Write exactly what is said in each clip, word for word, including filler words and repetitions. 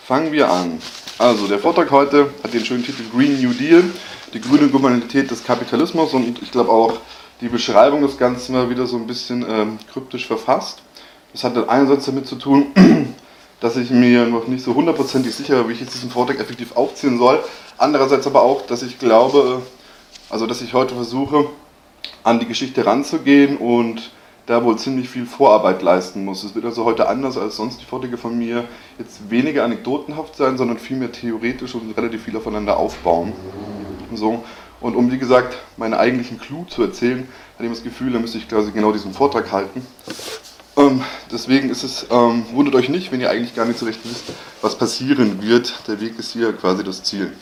Fangen wir an. Also der Vortrag heute hat den schönen Titel Green New Deal, die grüne Gouvernementalität des Kapitalismus, und ich glaube auch die Beschreibung des Ganzen war wieder so ein bisschen ähm, kryptisch verfasst. Das hat dann einerseits damit zu tun, dass ich mir noch nicht so hundertprozentig sicher bin, wie ich jetzt diesen Vortrag effektiv aufziehen soll. Andererseits aber auch, dass ich glaube, also dass ich heute versuche, an die Geschichte ranzugehen und da wohl ziemlich viel Vorarbeit leisten muss. Es wird also heute anders als sonst die Vorträge von mir jetzt weniger anekdotenhaft sein, sondern vielmehr theoretisch und relativ viel aufeinander aufbauen. So. Und um, wie gesagt, meine eigentlichen Clou zu erzählen, hatte ich das Gefühl, da müsste ich quasi genau diesen Vortrag halten. Ähm, deswegen ist es, ähm, wundert euch nicht, wenn ihr eigentlich gar nicht so recht wisst, was passieren wird. Der Weg ist hier quasi das Ziel.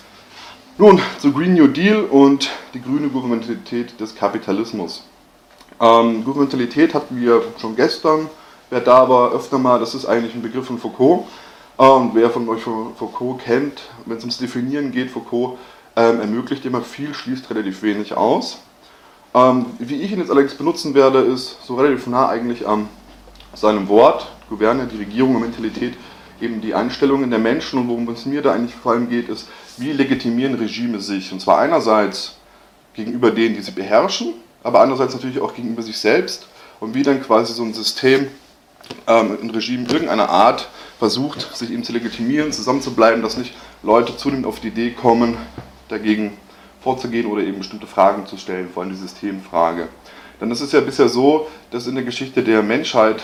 Nun, zu Green New Deal und die grüne Gouvernementalität des Kapitalismus. Ähm, Gouvernementalität hatten wir schon gestern, wer da war, öfter mal, das ist eigentlich ein Begriff von Foucault. Ähm, wer von euch Foucault kennt, wenn es ums Definieren geht, Foucault ähm, ermöglicht immer viel, schließt relativ wenig aus. Ähm, wie ich ihn jetzt allerdings benutzen werde, ist so relativ nah eigentlich an seinem Wort, Gouverne, die Regierung und Mentalität, eben die Einstellungen der Menschen, und worum es mir da eigentlich vor allem geht, ist, wie legitimieren Regime sich, und zwar einerseits gegenüber denen, die sie beherrschen, aber andererseits natürlich auch gegenüber sich selbst, und wie dann quasi so ein System, ähm, ein Regime irgendeiner Art versucht, sich eben zu legitimieren, zusammenzubleiben, dass nicht Leute zunehmend auf die Idee kommen, dagegen vorzugehen oder eben bestimmte Fragen zu stellen, vor allem die Systemfrage. Denn es ist ja bisher so, dass in der Geschichte der Menschheit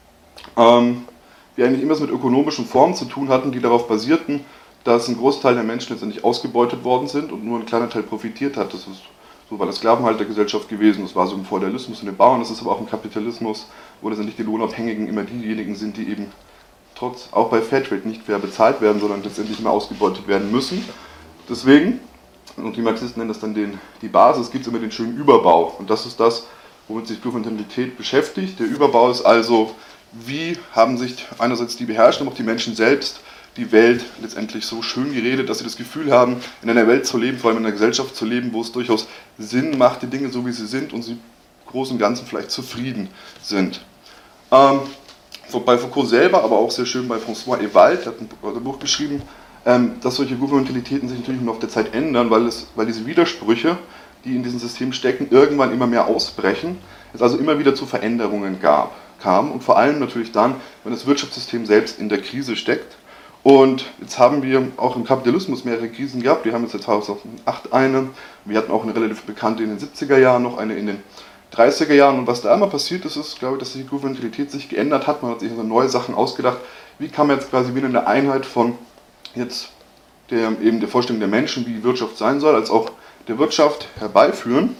ähm, wir eigentlich immer mit ökonomischen Formen zu tun hatten, die darauf basierten, dass ein Großteil der Menschen letztendlich ausgebeutet worden sind und nur ein kleiner Teil profitiert hat. Das ist so bei der Sklavenhaltergesellschaft gewesen, das war so im Feudalismus und den Bauern, das ist aber auch im Kapitalismus, wo letztendlich die Lohnabhängigen immer diejenigen sind, die eben trotz, auch bei Fairtrade nicht fair bezahlt werden, sondern letztendlich immer ausgebeutet werden müssen. Deswegen, und die Marxisten nennen das dann den, die Basis, gibt es immer den schönen Überbau. Und das ist das, womit sich Gouvernementalität beschäftigt. Der Überbau ist also, wie haben sich einerseits die Beherrschten, aber auch die Menschen selbst die Welt letztendlich so schön geredet, dass sie das Gefühl haben, in einer Welt zu leben, vor allem in einer Gesellschaft zu leben, wo es durchaus Sinn macht, die Dinge so wie sie sind, und sie im Großen und Ganzen vielleicht zufrieden sind. Ähm, bei Foucault selber, aber auch sehr schön bei François Ewald, der hat ein Buch geschrieben, ähm, dass solche Gouvernementalitäten sich natürlich im Laufe der Zeit ändern, weil, es, weil diese Widersprüche, die in diesem System stecken, irgendwann immer mehr ausbrechen, es also immer wieder zu Veränderungen gab, kam, und vor allem natürlich dann, wenn das Wirtschaftssystem selbst in der Krise steckt. Und jetzt haben wir auch im Kapitalismus mehrere Krisen gehabt. Wir haben jetzt seit zweitausendacht eine, wir hatten auch eine relativ bekannte in den siebziger Jahren, noch eine in den dreißiger Jahren. Und was da immer passiert ist, ist, glaube ich, dass die Gouvernementalität sich geändert hat. Man hat sich also neue Sachen ausgedacht. Wie kann man jetzt quasi wieder eine Einheit von jetzt der, eben der Vorstellung der Menschen, wie die Wirtschaft sein soll, als auch der Wirtschaft herbeiführen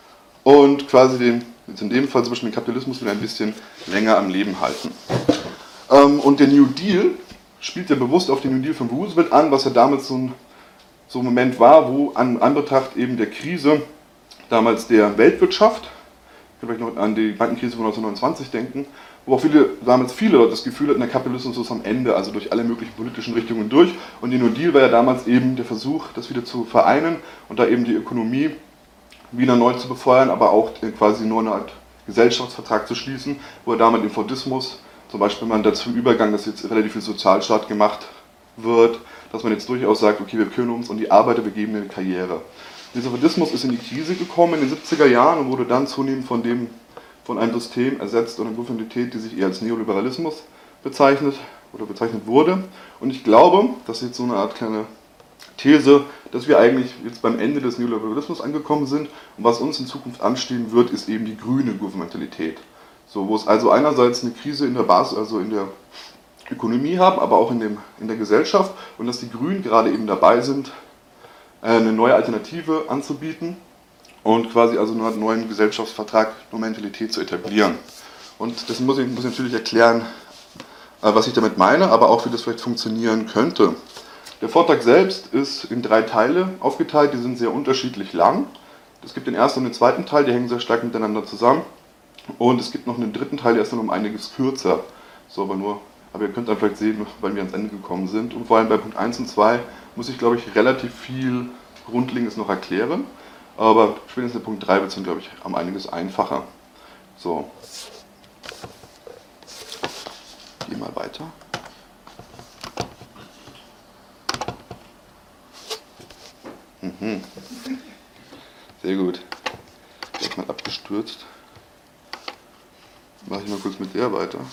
und quasi den, jetzt in dem Fall zum Beispiel den Kapitalismus wieder ein bisschen länger am Leben halten. Und der New Deal spielt ja bewusst auf den New Deal von Roosevelt an, was ja damals so ein, so ein Moment war, wo an Anbetracht eben der Krise damals der Weltwirtschaft, ich kann vielleicht noch an die Bankenkrise von neunzehnhundertneunundzwanzig denken, wo auch viele, damals viele Leute das Gefühl hatten, der Kapitalismus ist am Ende, also durch alle möglichen politischen Richtungen durch, und der New Deal war ja damals eben der Versuch, das wieder zu vereinen und da eben die Ökonomie wieder neu zu befeuern, aber auch quasi nur eine Art Gesellschaftsvertrag zu schließen, wo er damit den Fordismus, zum Beispiel, wenn man dazu übergang, dass jetzt relativ viel Sozialstaat gemacht wird, dass man jetzt durchaus sagt, okay, wir kümmern uns um die Arbeiter, wir geben eine Karriere. Dieser Fordismus ist in die Krise gekommen in den siebziger Jahren und wurde dann zunehmend von, dem, von einem System ersetzt oder einer Gouvernementalität, die sich eher als Neoliberalismus bezeichnet oder bezeichnet wurde. Und ich glaube, das ist jetzt so eine Art kleine These, dass wir eigentlich jetzt beim Ende des Neoliberalismus angekommen sind, und was uns in Zukunft anstehen wird, ist eben die grüne Gouvernementalität. So, wo es also einerseits eine Krise in der Basis, also in der Ökonomie haben, aber auch in, dem, in der Gesellschaft, und dass die Grünen gerade eben dabei sind, eine neue Alternative anzubieten und quasi also einen neuen Gesellschaftsvertrag, eine Mentalität zu etablieren. Und das muss ich, muss ich natürlich erklären, was ich damit meine, aber auch wie das vielleicht funktionieren könnte. Der Vortrag selbst ist in drei Teile aufgeteilt, die sind sehr unterschiedlich lang. Es gibt den ersten und den zweiten Teil, die hängen sehr stark miteinander zusammen. Und es gibt noch einen dritten Teil, der ist dann um einiges kürzer. So, aber nur, aber ihr könnt dann vielleicht sehen, wann wir ans Ende gekommen sind. Und vor allem bei Punkt eins und zwei muss ich, glaube ich, relativ viel Grundlegendes noch erklären. Aber spätestens in Punkt drei wird es dann, glaube ich, um einiges einfacher. So. Geh mal weiter. Mhm. Sehr gut. Gleich mal abgestürzt. Mache ich mal kurz mit der weiter.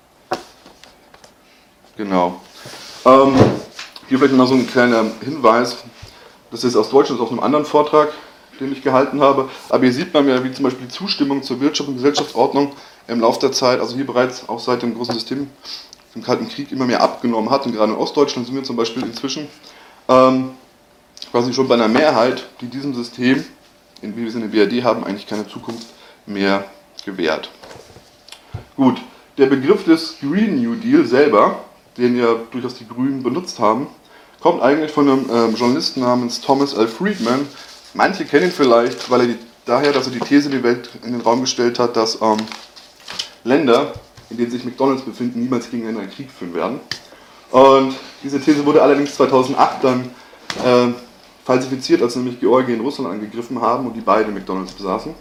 Genau. Ähm, hier vielleicht noch so ein kleiner Hinweis. Das ist aus Deutschland, aus einem anderen Vortrag, den ich gehalten habe. Aber hier sieht man ja, wie zum Beispiel die Zustimmung zur Wirtschafts- und Gesellschaftsordnung im Laufe der Zeit, also hier bereits auch seit dem großen System im Kalten Krieg immer mehr abgenommen hat. Und gerade in Ostdeutschland sind wir zum Beispiel inzwischen ähm, quasi schon bei einer Mehrheit, die diesem System, wie wir es in der B R D haben, eigentlich keine Zukunft mehr gewährt. Gut, der Begriff des Green New Deal selber, den ja durchaus die Grünen benutzt haben, kommt eigentlich von einem ähm, Journalisten namens Thomas L. Friedman. Manche kennen ihn vielleicht, weil er die, daher, dass er die These in die Welt in den Raum gestellt hat, dass ähm, Länder, in denen sich McDonalds befinden, niemals gegeneinander einen Krieg führen werden. Und diese These wurde allerdings zweitausendacht dann äh, falsifiziert, als nämlich Georgien Russland angegriffen haben und die beide McDonalds besaßen.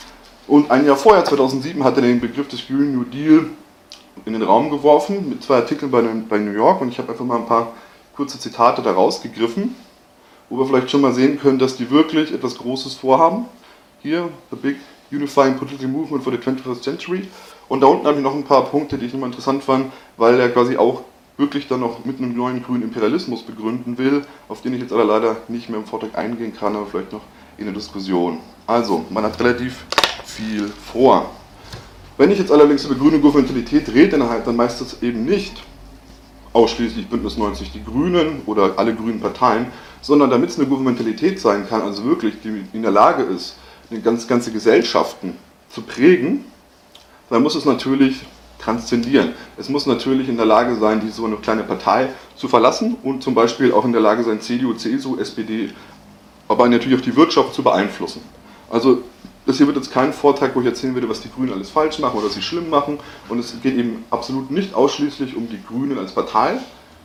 Und ein Jahr vorher, zweitausendsieben, hat er den Begriff des Green New Deal in den Raum geworfen, mit zwei Artikeln bei, bei New York. Und ich habe einfach mal ein paar kurze Zitate daraus gegriffen, wo wir vielleicht schon mal sehen können, dass die wirklich etwas Großes vorhaben. Hier, The Big Unifying Political Movement for the twenty-first Century. Und da unten habe ich noch ein paar Punkte, die ich nochmal interessant fand, weil er quasi auch wirklich dann noch mit einem neuen grünen Imperialismus begründen will, auf den ich jetzt aber leider nicht mehr im Vortrag eingehen kann, aber vielleicht noch in der Diskussion. Also, man hat relativ viel vor. Wenn ich jetzt allerdings über grüne Gouvernementalität rede, dann, halt, dann meist das eben nicht ausschließlich Bündnis neunzig die Grünen oder alle grünen Parteien, sondern damit es eine Gouvernementalität sein kann, also wirklich, die in der Lage ist, ganz, ganze Gesellschaften zu prägen, dann muss es natürlich transzendieren. Es muss natürlich in der Lage sein, die so eine kleine Partei zu verlassen und zum Beispiel auch in der Lage sein, C D U, C S U, S P D, aber natürlich auch die Wirtschaft zu beeinflussen. Also das hier wird jetzt kein Vortrag, wo ich erzählen würde, was die Grünen alles falsch machen oder was sie schlimm machen. Und es geht eben absolut nicht ausschließlich um die Grünen als Partei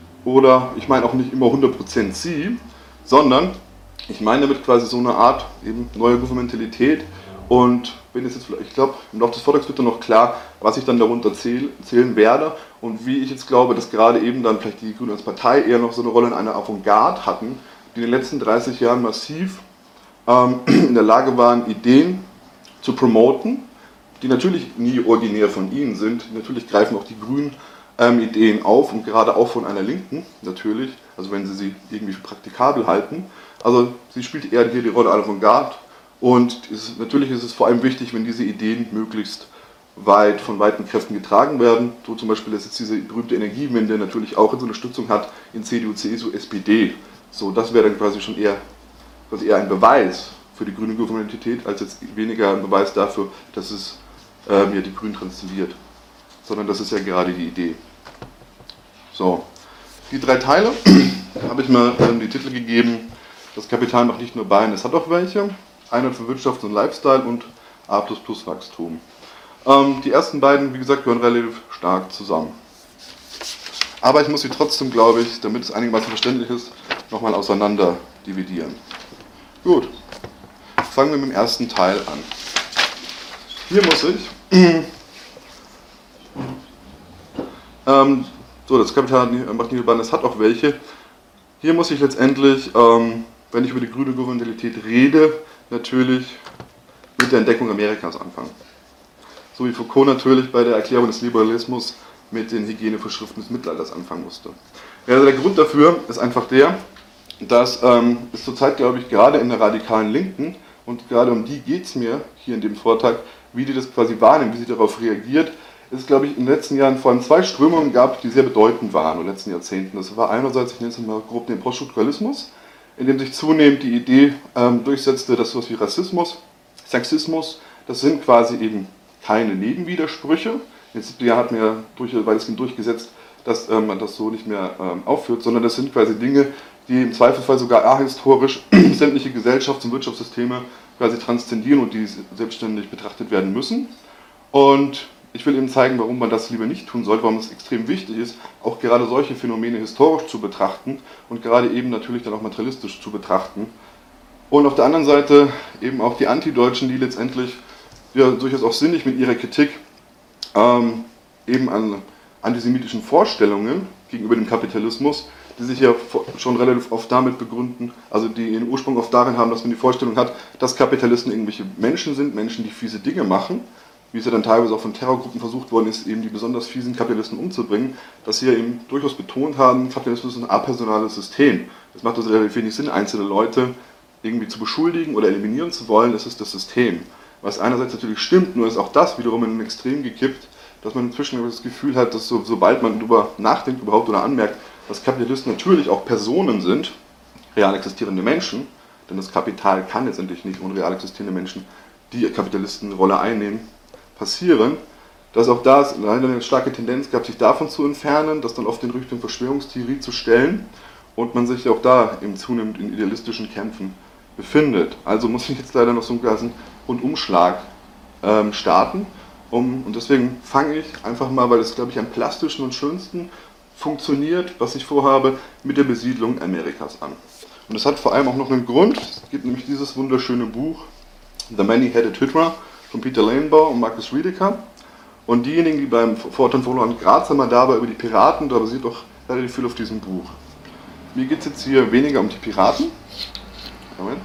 oder ich meine auch nicht immer hundert Prozent sie, sondern ich meine damit quasi so eine Art eben neue Gouvernementalität. Und wenn es jetzt, ich glaube, im Laufe des Vortrags wird dann noch klar, was ich dann darunter zähl, zählen werde und wie ich jetzt glaube, dass gerade eben dann vielleicht die Grünen als Partei eher noch so eine Rolle in einer Avantgarde hatten, die in den letzten dreißig Jahren massiv ähm, in der Lage waren, Ideen zu promoten, die natürlich nie originär von ihnen sind. Natürlich greifen auch die Grünen ähm, Ideen auf und gerade auch von einer Linken natürlich, also wenn sie sie irgendwie für praktikabel halten. Also sie spielt eher hier die Rolle Avantgarde und es, natürlich ist es vor allem wichtig, wenn diese Ideen möglichst weit von weiten Kräften getragen werden. So zum Beispiel, dass jetzt diese berühmte Energiewende natürlich auch eine Unterstützung hat in C D U, C S U, S P D. So, das wäre dann quasi schon eher, quasi eher ein Beweis für die grüne Gouvernementalität, als jetzt weniger ein Beweis dafür, dass es ähm, ja, die Grünen transzendiert. Sondern das ist ja gerade die Idee. So, die drei Teile habe ich mal ähm, die Titel gegeben. Das Kapital macht nicht nur Beine, es hat auch welche. Einheit für Wirtschaft und Lifestyle und A plus plus Wachstum. Ähm, die ersten beiden, wie gesagt, gehören relativ stark zusammen. Aber ich muss sie trotzdem, glaube ich, damit es einigermaßen verständlich ist, nochmal auseinander dividieren. Gut. Fangen wir mit dem ersten Teil an. Hier muss ich, ähm, so das Kapital macht nicht nur Beine, es hat auch welche. Hier muss ich letztendlich, ähm, wenn ich über die grüne Gouvernementalität rede, natürlich mit der Entdeckung Amerikas anfangen. So wie Foucault natürlich bei der Erklärung des Liberalismus mit den Hygienevorschriften des Mittelalters anfangen musste. Ja, also der Grund dafür ist einfach der, dass ähm, es zurzeit, glaube ich, gerade in der radikalen Linken, und gerade um die geht es mir hier in dem Vortrag, wie die das quasi wahrnehmen, wie sie darauf reagiert, es, glaube ich, in den letzten Jahren vor allem zwei Strömungen gab, die sehr bedeutend waren in den letzten Jahrzehnten. Das war einerseits, ich nenne es mal grob den Poststrukturalismus, in dem sich zunehmend die Idee ähm, durchsetzte, dass sowas wie Rassismus, Sexismus, das sind quasi eben keine Nebenwidersprüche. In den siebziger Jahren hat man ja durch, weitestgehend durchgesetzt, dass ähm, man das so nicht mehr ähm, aufführt, sondern das sind quasi Dinge, die im Zweifelsfall sogar ahistorisch sämtliche Gesellschafts- und Wirtschaftssysteme quasi transzendieren und die selbstständig betrachtet werden müssen. Und ich will Ihnen zeigen, warum man das lieber nicht tun sollte, warum es extrem wichtig ist, auch gerade solche Phänomene historisch zu betrachten und gerade eben natürlich dann auch materialistisch zu betrachten. Und auf der anderen Seite eben auch die Antideutschen, die letztendlich ja, durchaus auch sinnig mit ihrer Kritik ähm, eben an antisemitischen Vorstellungen gegenüber dem Kapitalismus, die sich ja schon relativ oft damit begründen, also die ihren Ursprung oft darin haben, dass man die Vorstellung hat, dass Kapitalisten irgendwelche Menschen sind, Menschen, die fiese Dinge machen, wie es ja dann teilweise auch von Terrorgruppen versucht worden ist, eben die besonders fiesen Kapitalisten umzubringen, dass sie ja eben durchaus betont haben, Kapitalismus ist ein apersonales System. Es macht also relativ wenig Sinn, einzelne Leute irgendwie zu beschuldigen oder eliminieren zu wollen, das ist das System. Was einerseits natürlich stimmt, nur ist auch das wiederum in ein Extrem gekippt, dass man inzwischen das Gefühl hat, dass so, sobald man darüber nachdenkt überhaupt oder anmerkt, dass Kapitalisten natürlich auch Personen sind, real existierende Menschen, denn das Kapital kann letztendlich nicht ohne real existierende Menschen, die Kapitalistenrolle einnehmen, passieren, dass auch da es leider eine starke Tendenz gab, sich davon zu entfernen, das dann oft in Richtung Verschwörungstheorie zu stellen und man sich auch da eben zunehmend in idealistischen Kämpfen befindet. Also muss ich jetzt leider noch so einen ganzen Rundumschlag ähm, starten. Um, und deswegen fange ich einfach mal, weil es, glaube ich, am plastischsten und schönsten funktioniert, was ich vorhabe, mit der Besiedlung Amerikas an. Und das hat vor allem auch noch einen Grund. Es gibt nämlich dieses wunderschöne Buch The Many-Headed Hydra von Peter Lanebaugh und Marcus Riedeker. Und diejenigen, die beim Fortan Volland Graz einmal da war über die Piraten, da basiert auch relativ viel auf diesem Buch. Mir geht es jetzt hier weniger um die Piraten, Moment,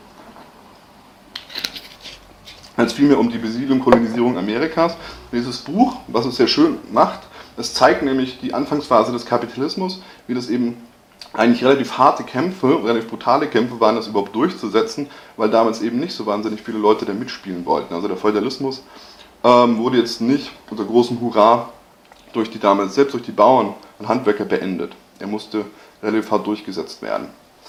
als vielmehr um die Besiedlung, Kolonisierung Amerikas. Dieses Buch, was es sehr schön macht, es zeigt nämlich die Anfangsphase des Kapitalismus, wie das eben eigentlich relativ harte Kämpfe, relativ brutale Kämpfe waren, das überhaupt durchzusetzen, weil damals eben nicht so wahnsinnig viele Leute da mitspielen wollten. Also der Feudalismus ähm, wurde jetzt nicht unter großem Hurra durch die damals, selbst durch die Bauern und Handwerker beendet. Er musste relativ hart durchgesetzt werden.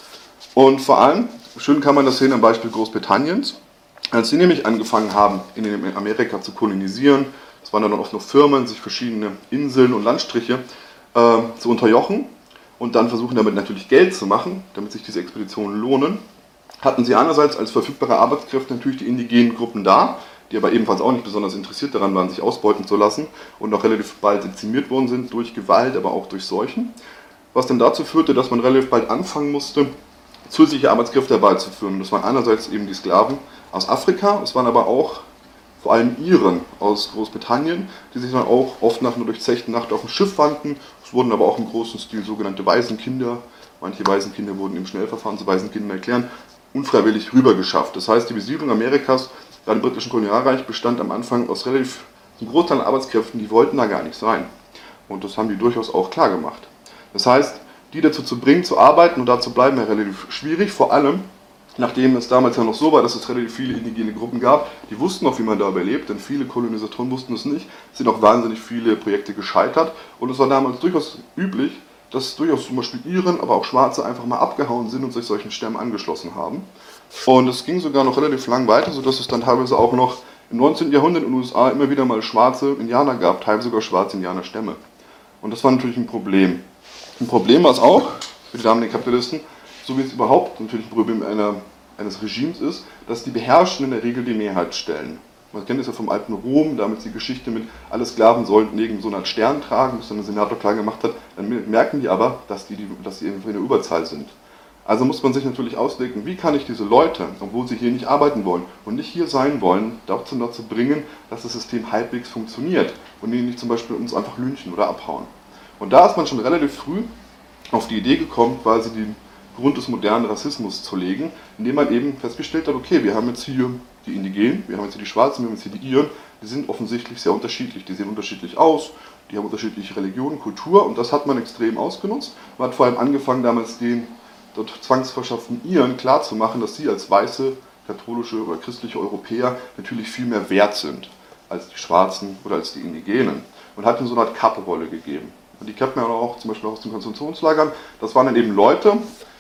Und vor allem, schön kann man das sehen am Beispiel Großbritanniens, als sie nämlich angefangen haben, in Amerika zu kolonisieren, es waren dann oft noch Firmen, sich verschiedene Inseln und Landstriche äh, zu unterjochen und dann versuchen damit natürlich Geld zu machen, damit sich diese Expeditionen lohnen, hatten sie einerseits als verfügbare Arbeitskräfte natürlich die indigenen Gruppen da, die aber ebenfalls auch nicht besonders interessiert daran waren, sich ausbeuten zu lassen und auch relativ bald dezimiert worden sind durch Gewalt, aber auch durch Seuchen, was dann dazu führte, dass man relativ bald anfangen musste, zusätzliche Arbeitskräfte herbeizuführen. Das waren einerseits eben die Sklaven aus Afrika, es waren aber auch vor allem Iren aus Großbritannien, die sich dann auch oft nach einer durchzechten Nacht auf dem Schiff fanden. Es wurden aber auch im großen Stil sogenannte Waisenkinder, manche Waisenkinder wurden im Schnellverfahren zu Waisenkindern erklären, unfreiwillig rübergeschafft. Das heißt, die Besiedlung Amerikas, gerade im britischen Kolonialreich, bestand am Anfang aus relativ einem Großteil an Arbeitskräften, die wollten da gar nicht sein. Und das haben die durchaus auch klar gemacht. Das heißt, die dazu zu bringen, zu arbeiten und da zu bleiben, wäre relativ schwierig, vor allem nachdem es damals ja noch so war, dass es relativ viele indigene Gruppen gab, die wussten auch, wie man da überlebt, denn viele Kolonisatoren wussten es nicht, es sind auch wahnsinnig viele Projekte gescheitert und es war damals durchaus üblich, dass durchaus zum Beispiel Iren, aber auch Schwarze einfach mal abgehauen sind und sich solchen Stämmen angeschlossen haben. Und es ging sogar noch relativ lang weiter, sodass es dann teilweise auch noch im neunzehnten Jahrhundert in den U S A immer wieder mal schwarze Indianer gab, teilweise sogar schwarze Indianerstämme. Und das war natürlich ein Problem. Ein Problem war es auch für die damaligen Kapitalisten, so wie es überhaupt natürlich ein Problem einer, eines Regimes ist, dass die Beherrschenden in der Regel die Mehrheit stellen. Man kennt es ja vom alten Rom, damals die Geschichte mit, alle Sklaven sollten neben so einer Art Stern tragen, bis dann der Senator klar gemacht hat, dann merken die aber, dass, die, dass sie in der Überzahl sind. Also muss man sich natürlich auslegen, wie kann ich diese Leute, obwohl sie hier nicht arbeiten wollen und nicht hier sein wollen, dazu, dazu bringen, dass das System halbwegs funktioniert und die nicht zum Beispiel uns einfach lynchen oder abhauen. Und da ist man schon relativ früh auf die Idee gekommen, quasi den Grund des modernen Rassismus zu legen, indem man eben festgestellt hat, okay, wir haben jetzt hier die Indigenen, wir haben jetzt hier die Schwarzen, wir haben jetzt hier die Iren, die sind offensichtlich sehr unterschiedlich, die sehen unterschiedlich aus, die haben unterschiedliche Religionen, Kultur und das hat man extrem ausgenutzt. Man hat vor allem angefangen, damals den dort zwangsverschafften Iren klarzumachen, dass sie als weiße, katholische oder christliche Europäer natürlich viel mehr wert sind als die Schwarzen oder als die Indigenen und hat ihnen so eine Art Kapperolle gegeben. Und die kennt man auch zum Beispiel aus den Konzentrationslagern. Das waren dann eben Leute,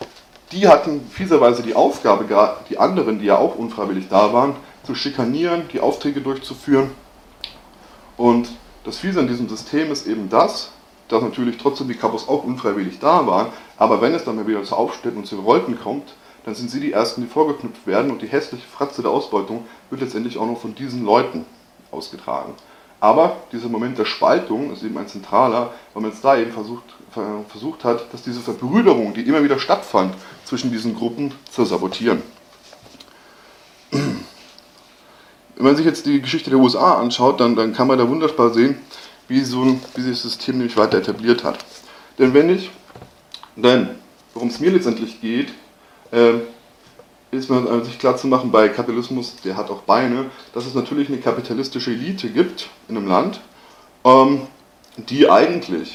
die hatten fieserweise die Aufgabe, die anderen, die ja auch unfreiwillig da waren, zu schikanieren, die Aufträge durchzuführen. Und das Fiese an diesem System ist eben das, dass natürlich trotzdem die Kapos auch unfreiwillig da waren, aber wenn es dann mal wieder zu Aufständen und zu Revolten kommt, dann sind sie die Ersten, die vorgeknüpft werden und die hässliche Fratze der Ausbeutung wird letztendlich auch noch von diesen Leuten ausgetragen. Aber dieser Moment der Spaltung ist eben ein zentraler, weil man jetzt da eben versucht, versucht hat, dass diese Verbrüderung, die immer wieder stattfand, zwischen diesen Gruppen zu sabotieren. Wenn man sich jetzt die Geschichte der U S A anschaut, dann, dann kann man da wunderbar sehen, wie, so ein, wie sich das System nämlich weiter etabliert hat. Denn wenn ich, denn worum es mir letztendlich geht, äh, ist mir sich klar zu machen, bei Kapitalismus, der hat auch Beine, dass es natürlich eine kapitalistische Elite gibt in einem Land, ähm, die eigentlich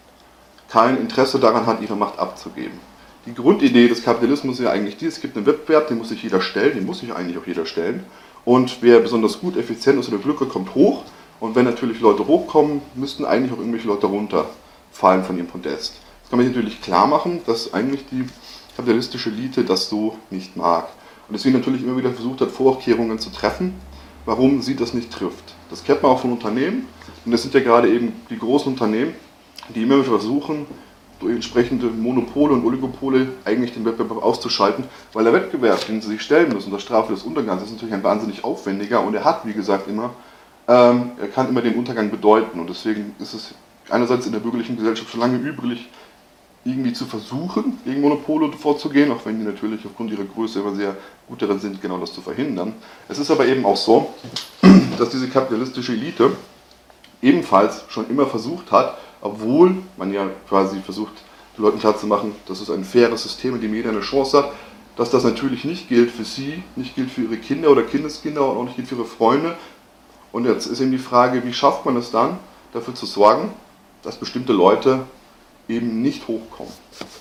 kein Interesse daran hat, ihre Macht abzugeben. Die Grundidee des Kapitalismus ist ja eigentlich die, es gibt einen Wettbewerb, den muss sich jeder stellen, den muss sich eigentlich auch jeder stellen. Und wer besonders gut, effizient ist oder Glück hat, kommt hoch. Und wenn natürlich Leute hochkommen, müssten eigentlich auch irgendwelche Leute runterfallen von ihrem Podest. Das kann man sich natürlich klar machen, dass eigentlich die kapitalistische Elite das so nicht mag. Und deswegen natürlich immer wieder versucht hat, Vorkehrungen zu treffen, warum sie das nicht trifft. Das kennt man auch von Unternehmen. Und das sind ja gerade eben die großen Unternehmen, die immer versuchen, durch entsprechende Monopole und Oligopole eigentlich den Wettbewerb auszuschalten, weil der Wettbewerb, den sie sich stellen müssen, das Strafe des Untergangs, ist natürlich ein wahnsinnig aufwendiger und er hat, wie gesagt, immer, ähm, er kann immer den Untergang bedeuten und deswegen ist es einerseits in der bürgerlichen Gesellschaft schon lange üblich, irgendwie zu versuchen, gegen Monopole vorzugehen, auch wenn die natürlich aufgrund ihrer Größe immer sehr gut darin sind, genau das zu verhindern. Es ist aber eben auch so, dass diese kapitalistische Elite ebenfalls schon immer versucht hat, obwohl man ja quasi versucht, den Leuten klarzumachen, dass es ein faires System, in dem jeder eine Chance hat, dass das natürlich nicht gilt für sie, nicht gilt für ihre Kinder oder Kindeskinder und auch nicht gilt für ihre Freunde. Und jetzt ist eben die Frage, wie schafft man es dann, dafür zu sorgen, dass bestimmte Leute eben nicht hochkommen.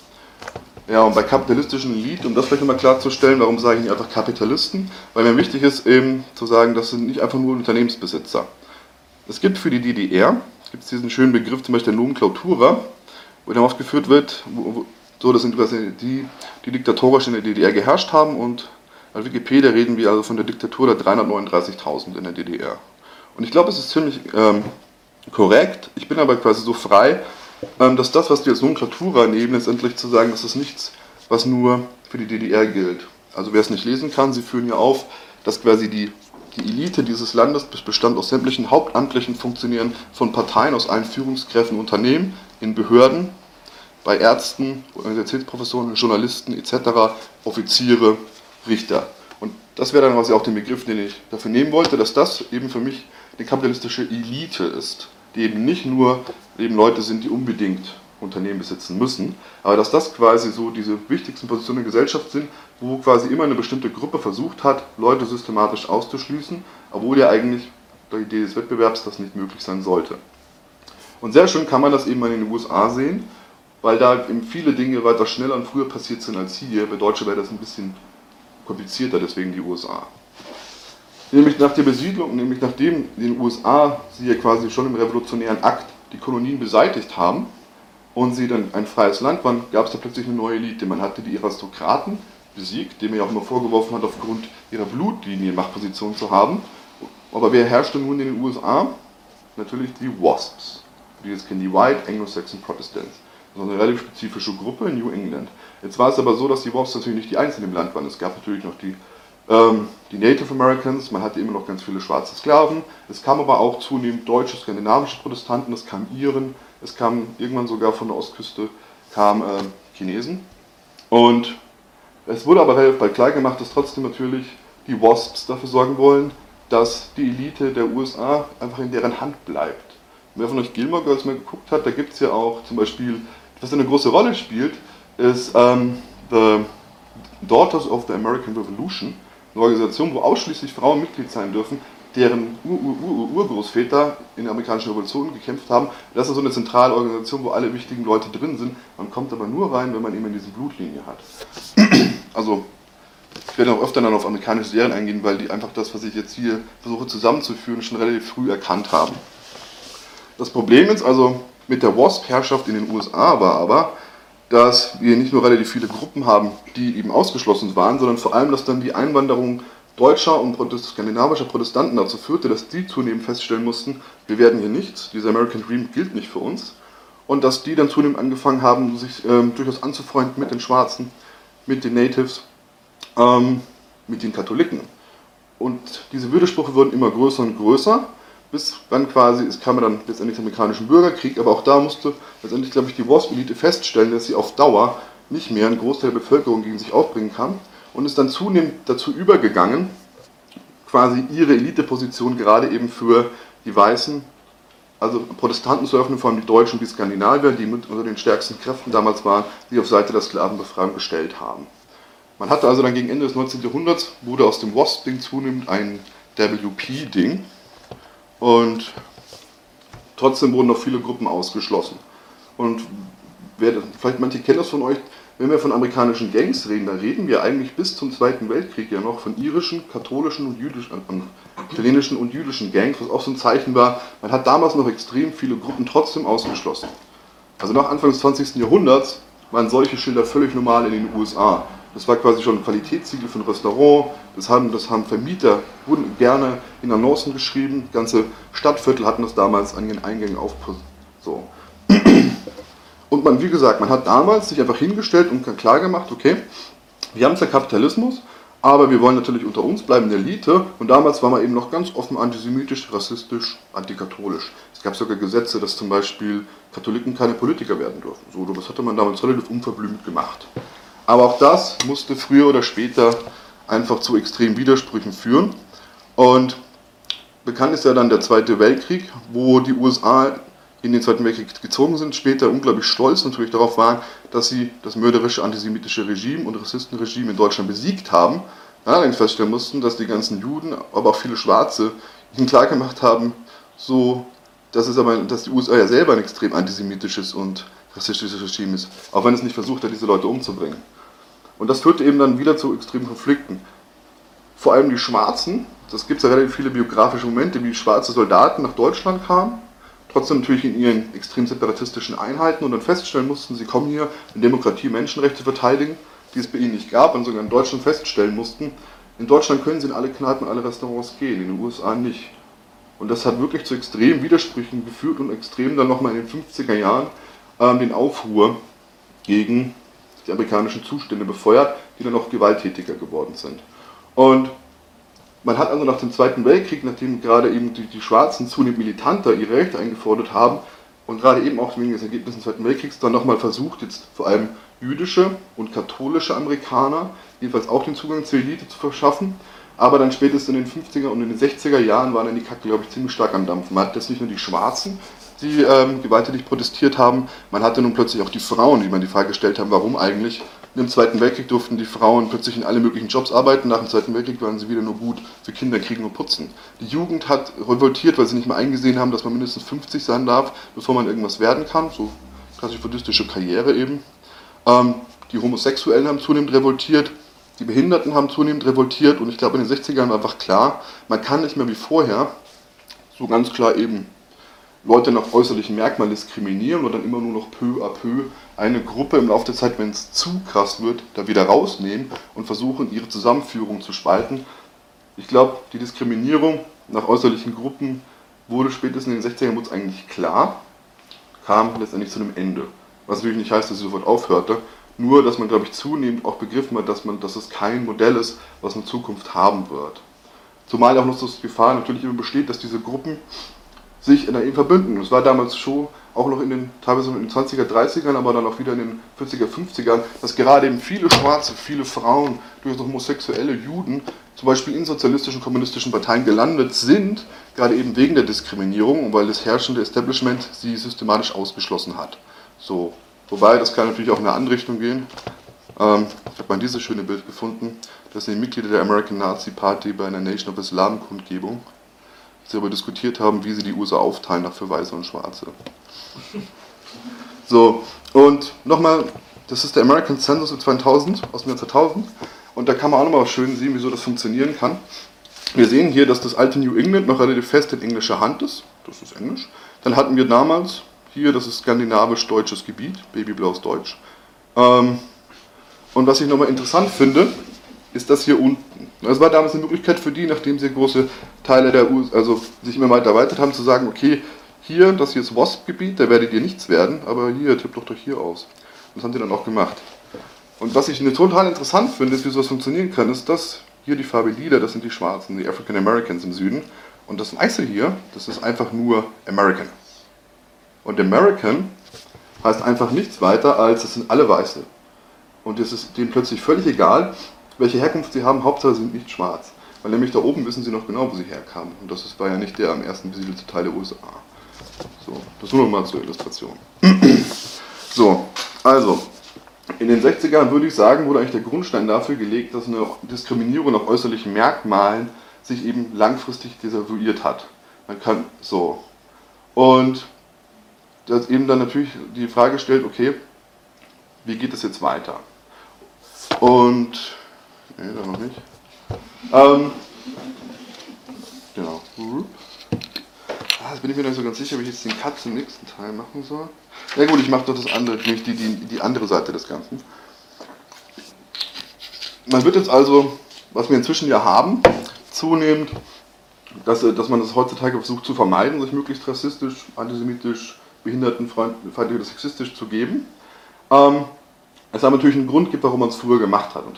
Ja, und bei kapitalistischen Elite, um das vielleicht nochmal klarzustellen, warum sage ich nicht einfach Kapitalisten? Weil mir wichtig ist eben zu sagen, das sind nicht einfach nur Unternehmensbesitzer. Es gibt für die D D R, gibt es diesen schönen Begriff zum Beispiel der Nomenklatura, wo dann aufgeführt wird, wo, wo, so das sind quasi die, die diktatorisch in der D D R geherrscht haben und bei Wikipedia reden wir also von der Diktatur der dreihundertneununddreißigtausend in der D D R. Und ich glaube, es ist ziemlich ähm, korrekt, ich bin aber quasi so frei, ähm, dass das, was wir als Nomenklatura nehmen, letztendlich zu sagen, das ist nichts, was nur für die D D R gilt. Also wer es nicht lesen kann, sie führen ja auf, dass quasi die Die Elite dieses Landes bestand aus sämtlichen hauptamtlichen Funktionären von Parteien, aus allen Führungskräften, Unternehmen, in Behörden, bei Ärzten, Universitätsprofessoren, Journalisten et cetera, Offiziere, Richter. Und das wäre dann quasi auch der Begriff, den ich dafür nehmen wollte, dass das eben für mich die kapitalistische Elite ist, die eben nicht nur eben Leute sind, die unbedingt Unternehmen besitzen müssen, aber dass das quasi so diese wichtigsten Positionen in der Gesellschaft sind, wo quasi immer eine bestimmte Gruppe versucht hat, Leute systematisch auszuschließen, obwohl ja eigentlich durch die Idee des Wettbewerbs das nicht möglich sein sollte. Und sehr schön kann man das eben in den U S A sehen, weil da eben viele Dinge weiter schneller und früher passiert sind als hier. Bei Deutschen wäre das ein bisschen komplizierter, deswegen die U S A. Nämlich nach der Besiedlung, nämlich nachdem in den U S A sie ja quasi schon im revolutionären Akt die Kolonien beseitigt haben, und sie dann ein freies Land waren, gab es da plötzlich eine neue Elite. Man hatte die Aristokraten besiegt, dem man ja auch immer vorgeworfen hat, aufgrund ihrer Blutlinie Machtposition zu haben. Aber wer herrschte nun in den U S A? Natürlich die W A S Ps. Die jetzt kennen die White Anglo-Saxon Protestants. Das ist eine relativ spezifische Gruppe in New England. Jetzt war es aber so, dass die W A S Ps natürlich nicht die einzigen im Land waren. Es gab natürlich noch die, ähm, die Native Americans, man hatte immer noch ganz viele schwarze Sklaven. Es kam aber auch zunehmend deutsche, skandinavische Protestanten, es kamen Iren. Es kamen irgendwann sogar von der Ostküste kamen, äh, Chinesen. Und es wurde aber relativ bald klar gemacht, dass trotzdem natürlich die W A S Ps dafür sorgen wollen, dass die Elite der U S A einfach in deren Hand bleibt. Wer von euch Gilmore Girls mal geguckt hat, da gibt es ja auch zum Beispiel, was eine große Rolle spielt, ist ähm, The Daughters of the American Revolution, eine Organisation, wo ausschließlich Frauen Mitglied sein dürfen, deren Ur-Ur-Ur-Urgroßväter in der amerikanischen Revolution gekämpft haben. Das ist so eine zentrale Organisation, wo alle wichtigen Leute drin sind. Man kommt aber nur rein, wenn man eben diese Blutlinie hat. Also, ich werde auch öfter dann auf amerikanische Serien eingehen, weil die einfach das, was ich jetzt hier versuche zusammenzuführen, schon relativ früh erkannt haben. Das Problem ist also mit der W A S P-Herrschaft in den U S A war aber, dass wir nicht nur relativ viele Gruppen haben, die eben ausgeschlossen waren, sondern vor allem, dass dann die Einwanderung deutscher und skandinavischer Protestanten dazu führte, dass die zunehmend feststellen mussten, wir werden hier nichts, dieser American Dream gilt nicht für uns. Und dass die dann zunehmend angefangen haben, sich ähm, durchaus anzufreunden mit den Schwarzen, mit den Natives, ähm, mit den Katholiken. Und diese Widersprüche wurden immer größer und größer, bis dann quasi, es kam dann letztendlich zum amerikanischen Bürgerkrieg, aber auch da musste letztendlich, glaube ich, die W A S P-Elite feststellen, dass sie auf Dauer nicht mehr einen Großteil der Bevölkerung gegen sich aufbringen kann. Und ist dann zunehmend dazu übergegangen, quasi ihre Eliteposition gerade eben für die Weißen also Protestanten zu öffnen, vor allem die Deutschen, die Skandinavier, die mit unter den stärksten Kräften damals waren, die auf Seite der Sklavenbefreiung gestellt haben. Man hatte also dann gegen Ende des neunzehnten Jahrhunderts, wurde aus dem W A S P-Ding zunehmend ein W P-Ding und trotzdem wurden noch viele Gruppen ausgeschlossen. Und wer, vielleicht manche kennen das von euch, wenn wir von amerikanischen Gangs reden, da reden wir eigentlich bis zum Zweiten Weltkrieg ja noch von irischen, katholischen und jüdischen, äh, italienischen und jüdischen Gangs, was auch so ein Zeichen war, man hat damals noch extrem viele Gruppen trotzdem ausgeschlossen. Also nach Anfang des zwanzigsten Jahrhunderts waren solche Schilder völlig normal in den U S A. Das war quasi schon ein Qualitätssiegel für ein Restaurant, das haben, das haben Vermieter, wurden gerne in Annoncen geschrieben, ganze Stadtviertel hatten das damals an ihren Eingängen auf. So. Und man, wie gesagt, man hat damals sich einfach hingestellt und klar gemacht, okay, wir haben zwar Kapitalismus, aber wir wollen natürlich unter uns bleiben, in der Elite. Und damals war man eben noch ganz offen antisemitisch, rassistisch, antikatholisch. Es gab sogar Gesetze, dass zum Beispiel Katholiken keine Politiker werden dürfen. So, das hatte man damals relativ unverblümt gemacht. Aber auch das musste früher oder später einfach zu extremen Widersprüchen führen. Und bekannt ist ja dann der Zweite Weltkrieg, wo die U S A in den Zweiten Weltkrieg gezogen sind, später unglaublich stolz natürlich darauf waren, dass sie das mörderische antisemitische Regime und Rassistenregime in Deutschland besiegt haben. Allerdings feststellen mussten, dass die ganzen Juden, aber auch viele Schwarze ihnen klargemacht haben, so, dass, es aber, dass die U S A ja selber ein extrem antisemitisches und rassistisches Regime ist, auch wenn es nicht versucht hat, diese Leute umzubringen. Und das führte eben dann wieder zu extremen Konflikten. Vor allem die Schwarzen, das gibt es ja relativ viele biografische Momente, wie schwarze Soldaten nach Deutschland kamen, trotzdem natürlich in ihren extrem separatistischen Einheiten und dann feststellen mussten, sie kommen hier, in Demokratie Menschenrechte verteidigen, die es bei ihnen nicht gab, und sogar in Deutschland feststellen mussten, in Deutschland können sie in alle Kneipen, alle Restaurants gehen, in den U S A nicht. Und das hat wirklich zu extremen Widersprüchen geführt und extrem dann nochmal in den fünfziger Jahren ähm, den Aufruhr gegen die amerikanischen Zustände befeuert, die dann auch gewalttätiger geworden sind. Und man hat also nach dem Zweiten Weltkrieg, nachdem gerade eben die, die Schwarzen zunehmend militanter ihre Rechte eingefordert haben und gerade eben auch wegen des Ergebnisses des Zweiten Weltkriegs dann nochmal versucht, jetzt vor allem jüdische und katholische Amerikaner jedenfalls auch den Zugang zur Elite zu verschaffen, aber dann spätestens in den fünfziger und in den sechziger Jahren waren dann die Kacke, glaube ich, ziemlich stark am Dampfen. Man hat jetzt nicht nur die Schwarzen, die ähm, gewalttätig protestiert haben, man hatte nun plötzlich auch die Frauen, die man die Frage gestellt haben, warum eigentlich. Im Zweiten Weltkrieg durften die Frauen plötzlich in alle möglichen Jobs arbeiten, nach dem Zweiten Weltkrieg waren sie wieder nur gut für Kinder kriegen und putzen. Die Jugend hat revoltiert, weil sie nicht mehr eingesehen haben, dass man mindestens fünfzig sein darf, bevor man irgendwas werden kann, so klassische Karriere eben. Ähm, die Homosexuellen haben zunehmend revoltiert, die Behinderten haben zunehmend revoltiert und ich glaube in den sechzigern war einfach klar, man kann nicht mehr wie vorher so ganz klar eben Leute nach äußerlichen Merkmalen diskriminieren und dann immer nur noch peu à peu eine Gruppe im Laufe der Zeit, wenn es zu krass wird, da wieder rausnehmen und versuchen, ihre Zusammenführung zu spalten. Ich glaube, die Diskriminierung nach äußerlichen Gruppen wurde spätestens in den sechzigern wurde es eigentlich klar, kam letztendlich zu einem Ende. Was natürlich nicht heißt, dass sie sofort aufhörte, nur dass man, glaube ich, zunehmend auch begriffen hat, dass, man, dass es kein Modell ist, was man in Zukunft haben wird. Zumal auch noch so die Gefahr natürlich immer besteht, dass diese Gruppen sich in eben verbünden. Das war damals schon, auch noch in den, teilweise in den zwanziger, dreißigern, aber dann auch wieder in den vierziger, fünfzigern, dass gerade eben viele Schwarze, viele Frauen, durchaus homosexuelle Juden, zum Beispiel in sozialistischen, kommunistischen Parteien gelandet sind, gerade eben wegen der Diskriminierung und weil das herrschende Establishment sie systematisch ausgeschlossen hat. So. Wobei, das kann natürlich auch in eine andere Richtung gehen. Ähm, ich habe mal dieses schöne Bild gefunden, das sind die Mitglieder der American Nazi Party bei einer Nation of Islam Kundgebung darüber diskutiert haben, wie sie die U S A aufteilen nach für Weiße und Schwarze. So, und nochmal, das ist der American Census zweitausend, aus dem Jahr zweitausend, und da kann man auch nochmal schön sehen, wieso das funktionieren kann. Wir sehen hier, dass das alte New England noch relativ fest in englischer Hand ist, das ist Englisch. Dann hatten wir damals hier, das ist skandinavisch-deutsches Gebiet, Babyblaus Deutsch. Ähm, und was ich nochmal interessant finde, ist das hier unten. Das war damals eine Möglichkeit für die, nachdem sie große Teile der U S A, also sich immer weiter erweitert haben, zu sagen, okay, hier, das hier ist W A S P-Gebiet, da werdet ihr nichts werden, aber hier, tippt doch doch hier aus. Und das haben die dann auch gemacht. Und was ich total interessant finde, ist, wie sowas funktionieren kann, ist, dass hier die Farbe Lila, das sind die Schwarzen, die African Americans im Süden. Und das Weiße hier, das ist einfach nur American. Und American heißt einfach nichts weiter, als es sind alle Weiße. Und es ist denen plötzlich völlig egal, welche Herkunft sie haben, Hauptsache sie sind nicht schwarz. Weil nämlich da oben wissen sie noch genau, wo sie herkamen. Und das war ja nicht der am ersten besiedelte Teil der U S A. So, das nur noch mal zur Illustration. So, also, in den sechzigern würde ich sagen, wurde eigentlich der Grundstein dafür gelegt, dass eine Diskriminierung nach äußerlichen Merkmalen sich eben langfristig desavouiert hat. Man kann so. Und das eben dann natürlich die Frage stellt, okay, wie geht es jetzt weiter? Und, nee, da noch nicht. Ähm, genau. Ah, jetzt bin ich mir nicht so ganz sicher, ob ich jetzt den Cut zum nächsten Teil machen soll. Ja gut, ich mache doch das andere, nämlich die, die, die andere Seite des Ganzen. Man wird jetzt also, was wir inzwischen ja haben, zunehmend, dass, dass man das heutzutage versucht zu vermeiden, sich möglichst rassistisch, antisemitisch, behindertenfeindlich oder sexistisch zu geben. Ähm, es aber natürlich einen Grund gibt, warum man es früher gemacht hat.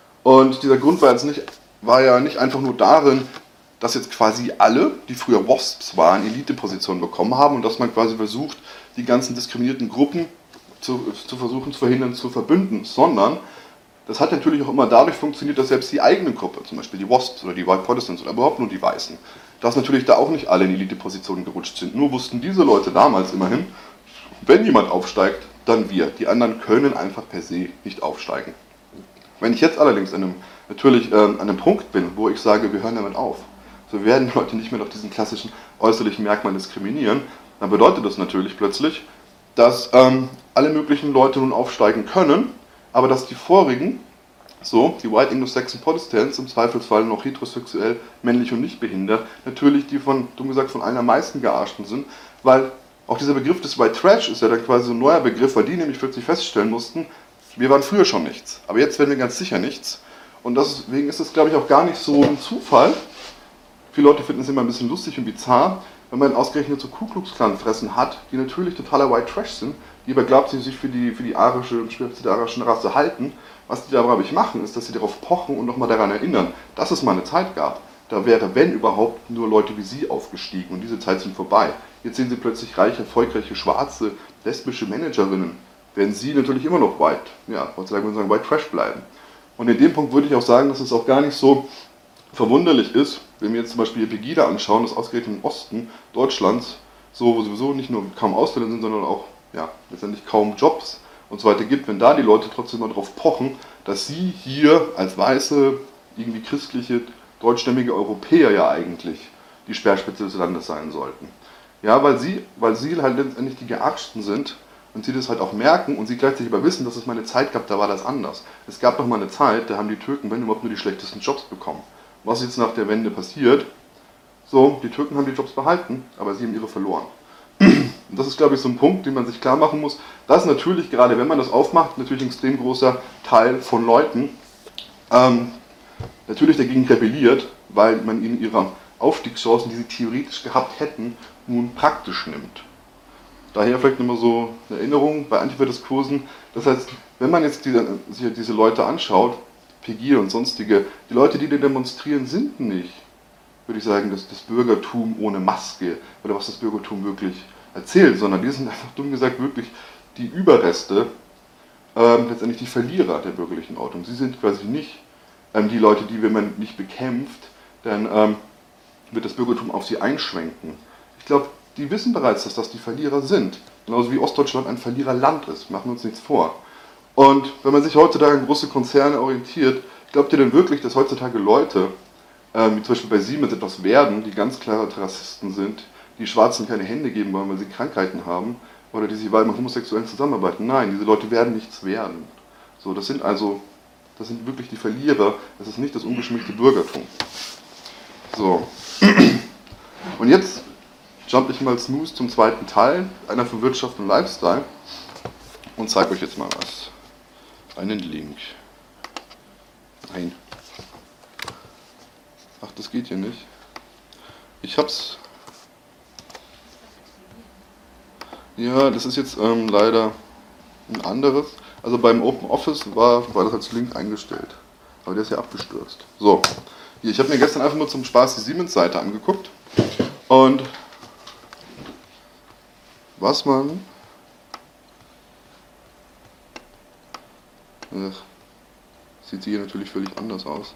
Und dieser Grund war, jetzt nicht, war ja nicht einfach nur darin, dass jetzt quasi alle, die früher W A S Ps waren, Elitepositionen bekommen haben und dass man quasi versucht, die ganzen diskriminierten Gruppen zu, zu versuchen zu verhindern, zu verbünden, sondern das hat natürlich auch immer dadurch funktioniert, dass selbst die eigene Gruppe, zum Beispiel die W A S Ps oder die White Protestants oder überhaupt nur die Weißen, dass natürlich da auch nicht alle in Elitepositionen gerutscht sind. Nur wussten diese Leute damals immerhin, wenn jemand aufsteigt, dann wir. Die anderen können einfach per se nicht aufsteigen. Wenn ich jetzt allerdings an einem, natürlich ähm, an einem Punkt bin, wo ich sage, wir hören damit auf, so werden Leute nicht mehr nach diesen klassischen äußerlichen Merkmalen diskriminieren, dann bedeutet das natürlich plötzlich, dass ähm, alle möglichen Leute nun aufsteigen können, aber dass die vorigen, so die White Anglo-Saxon Protestants, im Zweifelsfall noch heterosexuell, männlich und nicht behindert, natürlich die von, dumm gesagt, von allen am meisten gearschten sind, weil auch dieser Begriff des White Trash ist ja dann quasi so ein neuer Begriff, weil die nämlich plötzlich feststellen mussten, wir waren früher schon nichts, aber jetzt werden wir ganz sicher nichts. Und deswegen ist es, glaube ich, auch gar nicht so ein Zufall. Viele Leute finden es immer ein bisschen lustig und bizarr, wenn man ausgerechnet so Ku Klux Klan Fressen hat, die natürlich totaler White Trash sind, die aber glaubt, sie sich für die, für die arische und der arischen Rasse halten. Was die da, glaube ich, machen, ist, dass sie darauf pochen und nochmal daran erinnern, dass es mal eine Zeit gab. Da wäre, wenn überhaupt, nur Leute wie sie aufgestiegen und diese Zeit sind vorbei. Jetzt sehen sie plötzlich reiche, erfolgreiche, schwarze, lesbische Managerinnen. Werden sie natürlich immer noch white, ja, heutzutage würde man sagen, white trash bleiben. Und in dem Punkt würde ich auch sagen, dass es auch gar nicht so verwunderlich ist, wenn wir jetzt zum Beispiel Pegida anschauen, das ausgerechnet im Osten Deutschlands, so wo sowieso nicht nur kaum Ausländer sind, sondern auch ja, letztendlich kaum Jobs und so weiter gibt, wenn da die Leute trotzdem mal darauf pochen, dass sie hier als weiße, irgendwie christliche, deutschstämmige Europäer ja eigentlich die Speerspitze des Landes sein sollten. Ja, weil sie, weil sie halt letztendlich die Gearschten sind und sie das halt auch merken und sie gleichzeitig aber wissen, dass es mal eine Zeit gab, da war das anders. Es gab doch mal eine Zeit, da haben die Türken, wenn überhaupt, nur die schlechtesten Jobs bekommen. Was jetzt nach der Wende passiert, so, die Türken haben die Jobs behalten, aber sie haben ihre verloren. Und das ist, glaube ich, so ein Punkt, den man sich klar machen muss, dass natürlich, gerade wenn man das aufmacht, natürlich ein extrem großer Teil von Leuten ähm, natürlich dagegen rebelliert, weil man ihnen ihre Aufstiegschancen, die sie theoretisch gehabt hätten, nun praktisch nimmt. Daher vielleicht nochmal so eine Erinnerung bei Antifa-Diskursen. Das heißt, wenn man jetzt diese, sich diese Leute anschaut, Pegida und sonstige, die Leute, die da demonstrieren, sind nicht, würde ich sagen, das, das Bürgertum ohne Maske oder was das Bürgertum wirklich erzählt, sondern die sind einfach dumm gesagt wirklich die Überreste, ähm, letztendlich die Verlierer der bürgerlichen Ordnung. Sie sind quasi nicht ähm, die Leute, die, wenn man nicht bekämpft, dann ähm, wird das Bürgertum auf sie einschwenken. Ich glaube, die wissen bereits, dass das die Verlierer sind. Genauso wie Ostdeutschland ein Verliererland ist, machen wir uns nichts vor. Und wenn man sich heutzutage an große Konzerne orientiert, glaubt ihr denn wirklich, dass heutzutage Leute, ähm, wie zum Beispiel bei Siemens etwas werden, die ganz klare Rassisten sind, die Schwarzen keine Hände geben wollen, weil sie Krankheiten haben, oder die sich mit Homosexuellen zusammenarbeiten? Nein, diese Leute werden nichts werden. So, das sind also, das sind wirklich die Verlierer, das ist nicht das ungeschminkte Bürgertum. So. Und jetzt jump ich mal smooth zum zweiten Teil, einer für Wirtschaft und Lifestyle, und zeige euch jetzt mal was. Einen Link. Nein. Ach, das geht hier nicht. Ich hab's. Ja, das ist jetzt ähm, leider ein anderes. Also beim Open Office war, war das als Link eingestellt. Aber der ist ja abgestürzt. So. Hier, ich habe mir gestern einfach nur zum Spaß die Siemens-Seite angeguckt. Und was man. Ach, sieht hier natürlich völlig anders aus.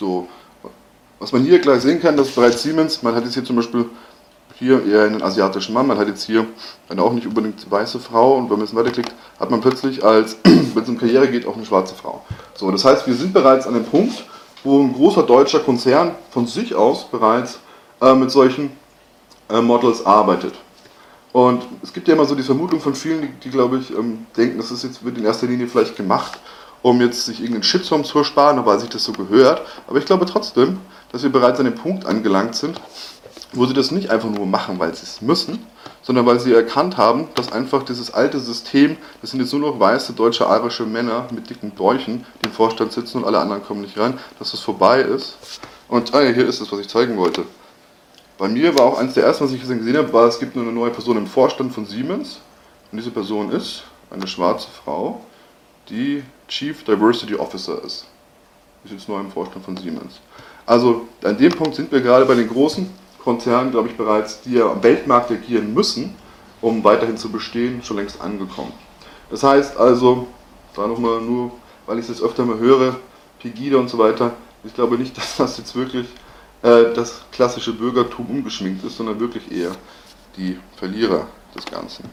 So, was man hier gleich sehen kann, dass bereits Siemens, man hat jetzt hier zum Beispiel hier eher einen asiatischen Mann, man hat jetzt hier eine auch nicht unbedingt weiße Frau und wenn man jetzt weiterklickt, hat man plötzlich als, wenn es um Karriere geht, auch eine schwarze Frau. So, das heißt, wir sind bereits an dem Punkt, wo ein großer deutscher Konzern von sich aus bereits äh, mit solchen äh, Models arbeitet. Und es gibt ja immer so die Vermutung von vielen, die, die glaube ich, ähm, denken, das ist jetzt wird in erster Linie vielleicht gemacht, um jetzt sich irgendeinen Shitstorm zu ersparen, weil sich das so gehört. Aber ich glaube trotzdem, dass wir bereits an dem Punkt angelangt sind, wo sie das nicht einfach nur machen, weil sie es müssen, sondern weil sie erkannt haben, dass einfach dieses alte System, das sind jetzt nur noch weiße, deutsche, arische Männer mit dicken Bäuchen, die im Vorstand sitzen und alle anderen kommen nicht rein, dass das vorbei ist. Und ah ja, hier ist es, was ich zeigen wollte. Bei mir war auch eines der ersten, was ich gesehen habe, war, es gibt nur eine neue Person im Vorstand von Siemens. Und diese Person ist eine schwarze Frau, die Chief Diversity Officer ist. Die ist jetzt neu im Vorstand von Siemens. Also an dem Punkt sind wir gerade bei den großen Konzernen, glaube ich, bereits, die ja am Weltmarkt agieren müssen, um weiterhin zu bestehen, schon längst angekommen. Das heißt also, da nochmal nur, weil ich es jetzt öfter mal höre, Pegida und so weiter, ich glaube nicht, dass das jetzt wirklich äh, das klassische Bürgertum umgeschminkt ist, sondern wirklich eher die Verlierer des Ganzen.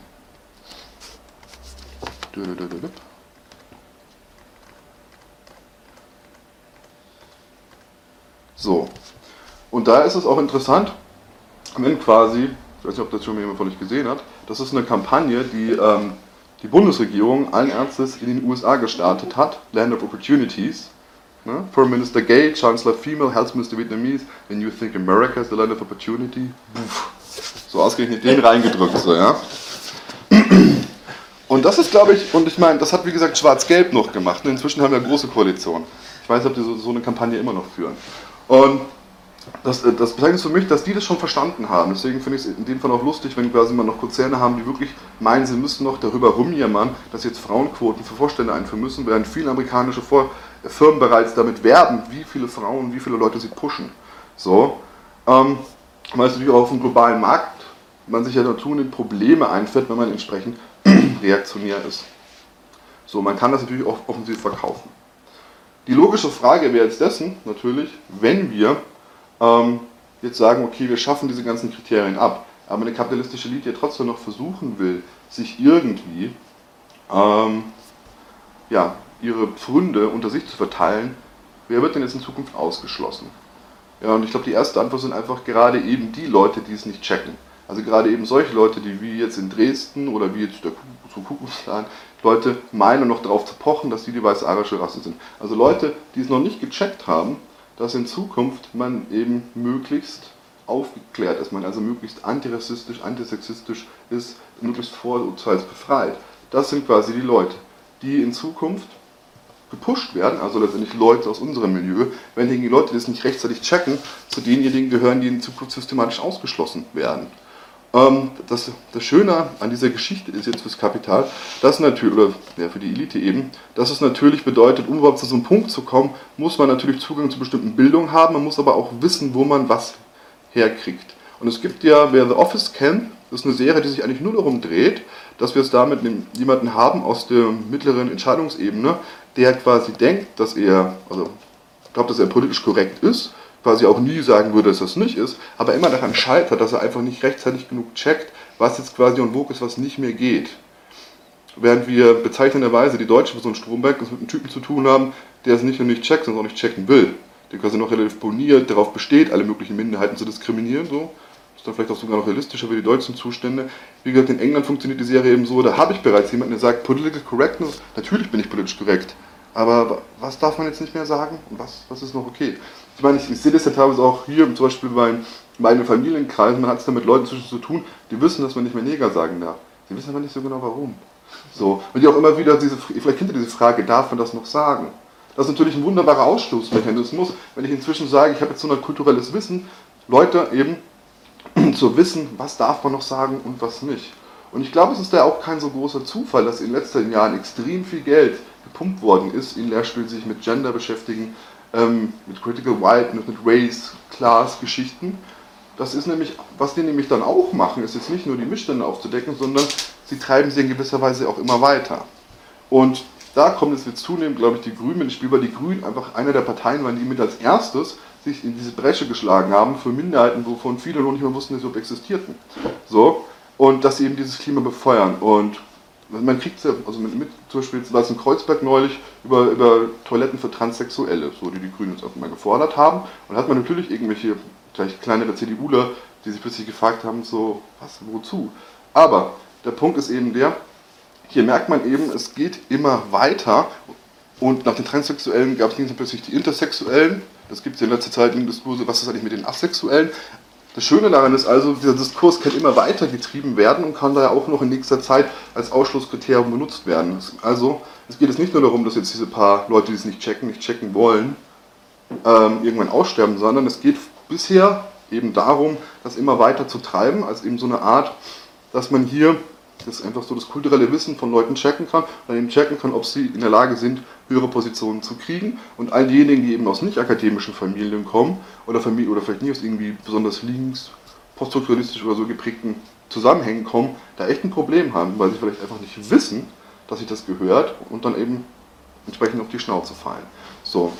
So. Und da ist es auch interessant, wenn quasi, ich weiß nicht, ob das schon jemand von euch gesehen hat, das ist eine Kampagne, die ähm, die Bundesregierung allen Ernstes in den U S A gestartet hat, Land of Opportunities. Ne? Foreign Minister Gay, Chancellor Female, Health Minister Vietnamese, when you think America is the land of opportunity. So ausgerechnet den reingedrückt, so, ja. Und das ist, glaube ich, und ich meine, das hat wie gesagt Schwarz-Gelb noch gemacht. Inzwischen haben wir eine große Koalition. Ich weiß nicht, ob die so, so eine Kampagne immer noch führen. Und Das, das bezeichnet für mich, dass die das schon verstanden haben. Deswegen finde ich es in dem Fall auch lustig, wenn quasi mal noch Konzerne haben, die wirklich meinen, sie müssen noch darüber rumjammern, dass jetzt Frauenquoten für Vorstände einführen müssen, während viele amerikanische Vor Firmen bereits damit werben, wie viele Frauen, wie viele Leute sie pushen. So, ähm, weil es natürlich auch auf dem globalen Markt man sich ja zunehmend Probleme einfällt, wenn man entsprechend reaktionär ist. So, man kann das natürlich auch offensiv verkaufen. Die logische Frage wäre jetzt dessen natürlich, wenn wir ähm, jetzt sagen, okay, wir schaffen diese ganzen Kriterien ab, aber eine kapitalistische Elite ja trotzdem noch versuchen will, sich irgendwie ähm, ja, ihre Pfründe unter sich zu verteilen, wer wird denn jetzt in Zukunft ausgeschlossen? Ja, und ich glaube, die erste Antwort sind einfach gerade eben die Leute, die es nicht checken. Also gerade eben solche Leute, die wie jetzt in Dresden oder wie jetzt der zu Kuckucksklan, Leute meinen noch darauf zu pochen, dass die die weiße arische Rasse sind. Also Leute, die es noch nicht gecheckt haben, dass in Zukunft man eben möglichst aufgeklärt ist, man also möglichst antirassistisch, antisexistisch ist, möglichst vorurteilsbefreit. Das sind quasi die Leute, die in Zukunft gepusht werden, also letztendlich Leute aus unserem Milieu, wenn die Leute, die das nicht rechtzeitig checken, zu denjenigen gehören, die in Zukunft systematisch ausgeschlossen werden. Ähm, das, das Schöne an dieser Geschichte ist jetzt fürs Kapital, dass natürlich, oder ja, für die Elite eben, dass es natürlich bedeutet, um überhaupt zu so einem Punkt zu kommen, muss man natürlich Zugang zu bestimmten Bildung haben, man muss aber auch wissen, wo man was herkriegt. Und es gibt ja, wer The Office kennt, das ist eine Serie, die sich eigentlich nur darum dreht, dass wir es da mit jemanden haben aus der mittleren Entscheidungsebene, der quasi denkt, dass er, also glaubt, dass er politisch korrekt ist, quasi auch nie sagen würde, dass das nicht ist, aber immer daran scheitert, dass er einfach nicht rechtzeitig genug checkt, was jetzt quasi en vogue ist, was nicht mehr geht. Während wir bezeichnenderweise die deutsche Person Stromberg mit einem Typen zu tun haben, der es nicht nur nicht checkt, sondern auch nicht checken will. Der quasi noch relativ boniert darauf besteht, alle möglichen Minderheiten zu diskriminieren. So. Ist dann vielleicht auch sogar noch realistischer für die deutschen Zustände. Wie gesagt, in England funktioniert die Serie eben so, da habe ich bereits jemanden, der sagt, Political Correctness, natürlich bin ich politisch korrekt, aber was darf man jetzt nicht mehr sagen und was, was ist noch okay? Ich meine, ich, ich sehe das ja teilweise auch hier, zum Beispiel bei meinen Familienkreisen, man hat es da mit Leuten zwischen zu tun, die wissen, dass man nicht mehr Neger sagen darf. Sie wissen aber nicht so genau warum. So. Und die auch immer wieder diese, vielleicht kennt ihr diese Frage, darf man das noch sagen? Das ist natürlich ein wunderbarer Ausschlussmechanismus, wenn ich inzwischen sage, ich habe jetzt so ein kulturelles Wissen, Leute eben zu wissen, was darf man noch sagen und was nicht. Und ich glaube, es ist da auch kein so großer Zufall, dass in den letzten Jahren extrem viel Geld gepumpt worden ist in Lehrstühlen, die sich mit Gender beschäftigen, ähm, mit Critical White, mit Race, Class, Geschichten. Das ist nämlich, was die nämlich dann auch machen, ist jetzt nicht nur die Missstände aufzudecken, sondern sie treiben sie in gewisser Weise auch immer weiter. Und da kommt es jetzt zunehmend, glaube ich, die Grünen ins Spiel, weil die Grünen einfach einer der Parteien waren, die mit als erstes sich in diese Bresche geschlagen haben für Minderheiten, wovon viele noch nicht mal wussten, dass sie überhaupt existierten. So, und dass sie eben dieses Klima befeuern. Und man kriegt es ja, also mit, mit zum Beispiel war es in Kreuzberg neulich über, über Toiletten für Transsexuelle, so die die Grünen jetzt auch mal gefordert haben. Und da hat man natürlich irgendwelche vielleicht kleinere CDUler, die sich plötzlich gefragt haben, so, was, wozu? Aber der Punkt ist eben der, hier merkt man eben, es geht immer weiter und nach den Transsexuellen gab es plötzlich die Intersexuellen. Das gibt es in letzter Zeit im Diskurs, was ist eigentlich mit den Asexuellen? Das Schöne daran ist also, dieser Diskurs kann immer weiter getrieben werden und kann daher auch noch in nächster Zeit als Ausschlusskriterium benutzt werden. Also, es geht jetzt nicht nur darum, dass jetzt diese paar Leute, die es nicht checken, nicht checken wollen, ähm, irgendwann aussterben, sondern es geht bisher eben darum, das immer weiter zu treiben, als eben so eine Art, dass man hier das einfach so das kulturelle Wissen von Leuten checken kann und eben checken kann, ob sie in der Lage sind, höhere Positionen zu kriegen. Und all diejenigen, die eben aus nicht akademischen Familien kommen oder, Familie, oder vielleicht nicht aus irgendwie besonders links, poststrukturalistisch oder so geprägten Zusammenhängen kommen, da echt ein Problem haben, weil sie vielleicht einfach nicht wissen, dass sich das gehört und dann eben entsprechend auf die Schnauze fallen. So.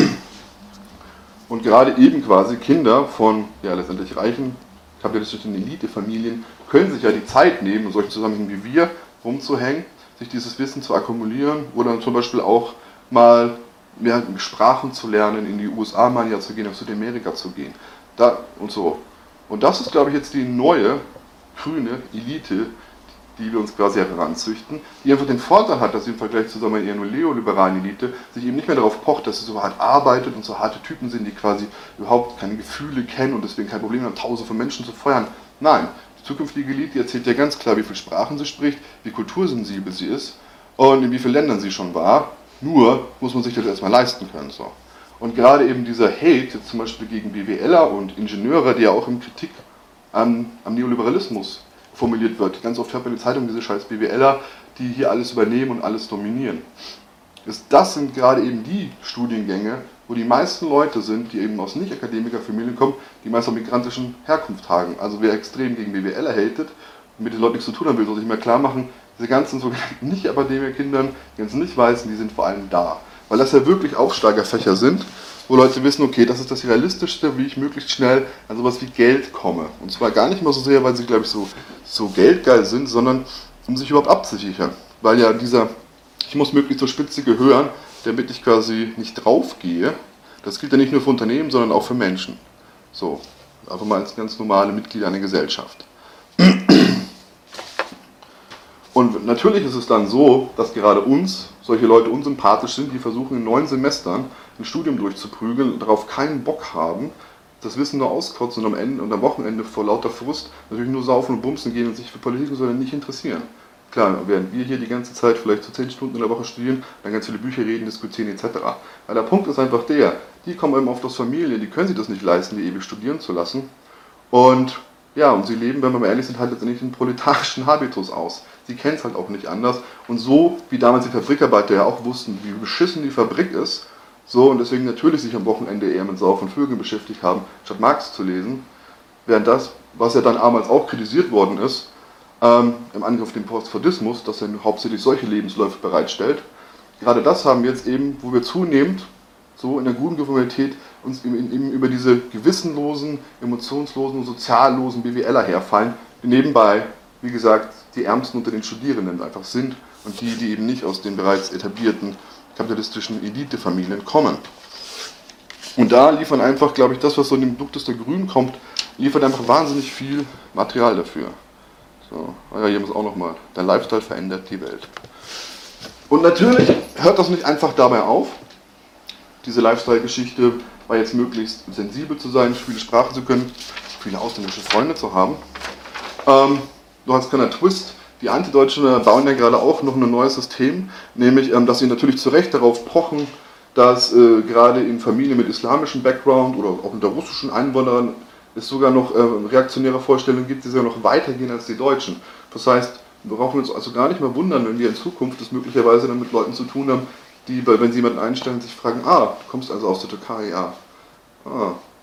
Und gerade eben quasi Kinder von ja, letztendlich reichen, kapitalistischen Elitefamilien können sich ja die Zeit nehmen, in solchen Zusammenhängen wie wir rumzuhängen, sich dieses Wissen zu akkumulieren oder dann zum Beispiel auch mal mehr Sprachen zu lernen, in die U S A mal ja zu gehen, auf Südamerika zu gehen. Da und so. Und das ist, glaube ich, jetzt die neue grüne Elite, die wir uns quasi heranzüchten, die einfach den Vorteil hat, dass sie im Vergleich zu sagen wir, eher nur neoliberalen Elite sich eben nicht mehr darauf pocht, dass sie so hart arbeitet und so harte Typen sind, die quasi überhaupt keine Gefühle kennen und deswegen kein Problem haben, tausende von Menschen zu feuern. Nein, die zukünftige Elite die erzählt ja ganz klar, wie viele Sprachen sie spricht, wie kultursensibel sie ist und in wie vielen Ländern sie schon war. Nur muss man sich das erstmal leisten können. So. Und gerade eben dieser Hate, jetzt zum Beispiel gegen BWLer und Ingenieure, der ja auch in Kritik am, am Neoliberalismus formuliert wird. Ganz oft hört man in der Zeitung diese scheiß BWLer, die hier alles übernehmen und alles dominieren. Das sind gerade eben die Studiengänge, wo die meisten Leute sind, die eben aus Nicht-Akademiker-Familien kommen, die meist auch migrantischen Herkunft tragen. Also wer extrem gegen BWLer hatet und mit den Leuten nichts zu tun haben will, soll sich mal klar machen, diese ganzen sogenannten Nicht-Akademiker-Kindern, die ganzen Nicht-Weißen, die sind vor allem da. Weil das ja wirklich Aufsteigerfächer sind, wo Leute wissen, okay, das ist das Realistischste, wie ich möglichst schnell an sowas wie Geld komme. Und zwar gar nicht mal so sehr, weil sie, glaube ich, so, so geldgeil sind, sondern um sich überhaupt abzusichern. Weil ja dieser, ich muss möglichst zur Spitze gehören, damit ich quasi nicht draufgehe, das gilt ja nicht nur für Unternehmen, sondern auch für Menschen. So, einfach mal als ganz normale Mitglieder einer Gesellschaft. Und natürlich ist es dann so, dass gerade uns, solche Leute unsympathisch sind, die versuchen in neun Semestern ein Studium durchzuprügeln und darauf keinen Bock haben, das Wissen nur auskotzen und am Ende und am Wochenende vor lauter Frust natürlich nur saufen und bumsen gehen und sich für Politik und so nicht interessieren. Klar, während wir hier die ganze Zeit vielleicht so zehn Stunden in der Woche studieren, dann ganz viele Bücher reden, diskutieren et cetera. Aber der Punkt ist einfach der, die kommen eben oft aus Familien, die können sich das nicht leisten, die ewig studieren zu lassen. Und ja, und sie leben, wenn wir mal ehrlich sind, halt letztendlich einen proletarischen Habitus aus. Sie kennen es halt auch nicht anders. Und so, wie damals die Fabrikarbeiter ja auch wussten, wie beschissen die Fabrik ist, so und deswegen natürlich sich am Wochenende eher mit Sau von Vögeln beschäftigt haben, statt Marx zu lesen, während das, was ja dann damals auch kritisiert worden ist, ähm, im Angriff auf den Postfordismus, dass er hauptsächlich solche Lebensläufe bereitstellt, gerade das haben wir jetzt eben, wo wir zunehmend so in der guten Konformität uns eben über diese gewissenlosen, emotionslosen und soziallosen BWLer herfallen, die nebenbei, wie gesagt, die Ärmsten unter den Studierenden einfach sind und die, die eben nicht aus den bereits etablierten kapitalistischen Elitefamilien kommen. Und da liefern einfach, glaube ich, das, was so in dem Duktus der Grünen kommt, liefert einfach wahnsinnig viel Material dafür. So, ah ja, hier muss auch nochmal, der Lifestyle verändert die Welt. Und natürlich hört das nicht einfach dabei auf. Diese Lifestyle-Geschichte war jetzt möglichst sensibel zu sein, viele Sprachen zu können, viele ausländische Freunde zu haben. Ähm, nur als kleiner Twist, die Antideutschen bauen ja gerade auch noch ein neues System, nämlich, ähm, dass sie natürlich zu Recht darauf pochen, dass äh, gerade in Familien mit islamischem Background oder auch unter russischen Einwanderern es sogar noch äh, reaktionäre Vorstellungen gibt, die sogar noch weitergehen als die Deutschen. Das heißt, wir brauchen uns also gar nicht mehr wundern, wenn wir in Zukunft es möglicherweise dann mit Leuten zu tun haben, die, wenn sie jemanden einstellen, sich fragen, ah, du kommst also aus der Türkei, ja. Ah,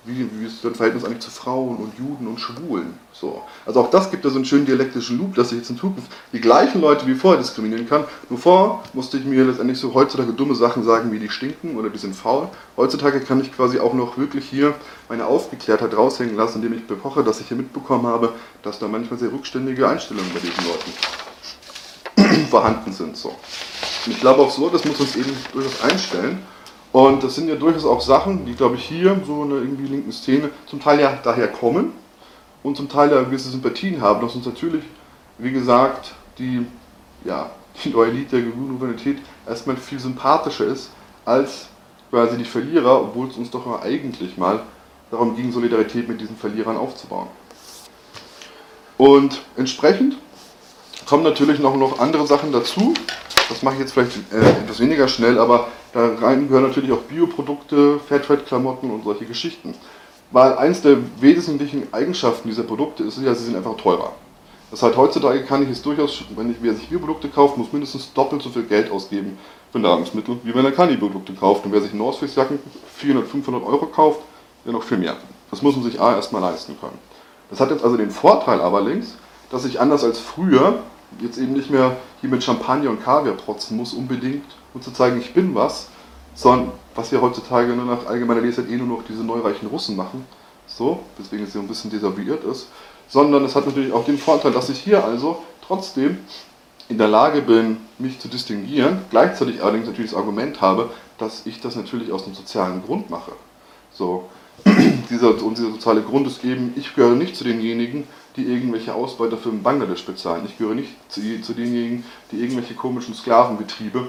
wie, wie ist dein Verhältnis eigentlich zu Frauen und Juden und Schwulen? So. Also auch das gibt ja so einen schönen dialektischen Loop, dass ich jetzt in Zukunft die gleichen Leute wie vorher diskriminieren kann. Nur vorher musste ich mir letztendlich so heutzutage dumme Sachen sagen, wie die stinken oder die sind faul. Heutzutage kann ich quasi auch noch wirklich hier meine Aufgeklärtheit raushängen lassen, indem ich bepoche, dass ich hier mitbekommen habe, dass da manchmal sehr rückständige Einstellungen bei diesen Leuten vorhanden sind. So. Und ich glaube auch so, das muss uns eben durchaus einstellen. Und das sind ja durchaus auch Sachen, die, glaube ich, hier so in der irgendwie linken Szene zum Teil ja daher kommen und zum Teil ja gewisse Sympathien haben, dass uns natürlich, wie gesagt, die, ja, die neue Elite der grünen Humanität erstmal viel sympathischer ist als quasi die Verlierer, obwohl es uns doch eigentlich mal darum ging, Solidarität mit diesen Verlierern aufzubauen. Und entsprechend kommen natürlich noch, noch andere Sachen dazu. Das mache ich jetzt vielleicht äh, etwas weniger schnell, aber da rein gehören natürlich auch Bioprodukte, Fairtrade-Klamotten und solche Geschichten. Weil eins der wesentlichen Eigenschaften dieser Produkte ist ja, sie sind einfach teurer. Das heißt, heutzutage kann ich es durchaus, wenn ich, wer sich Bioprodukte kauft, muss mindestens doppelt so viel Geld ausgeben für Nahrungsmittel, wie wenn er keine Bioprodukte kauft. Und wer sich North Face Jacken vierhundert, fünfhundert Euro kauft, der noch viel mehr. Das muss man sich A erstmal leisten können. Das hat jetzt also den Vorteil allerdings, dass ich anders als früher jetzt eben nicht mehr hier mit Champagner und Kaviar protzen muss unbedingt, um zu zeigen, ich bin was, sondern was wir heutzutage nur nach allgemeiner Lesart eh nur noch diese neureichen Russen machen, so, deswegen es so ein bisschen desavouiert ist, sondern es hat natürlich auch den Vorteil, dass ich hier also trotzdem in der Lage bin, mich zu distinguieren, gleichzeitig allerdings natürlich das Argument habe, dass ich das natürlich aus einem sozialen Grund mache. So, dieser, und dieser soziale Grund ist eben, ich gehöre nicht zu denjenigen, die irgendwelche Ausbeuter für Bangladesch bezahlen. Ich gehöre nicht zu, zu denjenigen, die irgendwelche komischen Sklavenbetriebe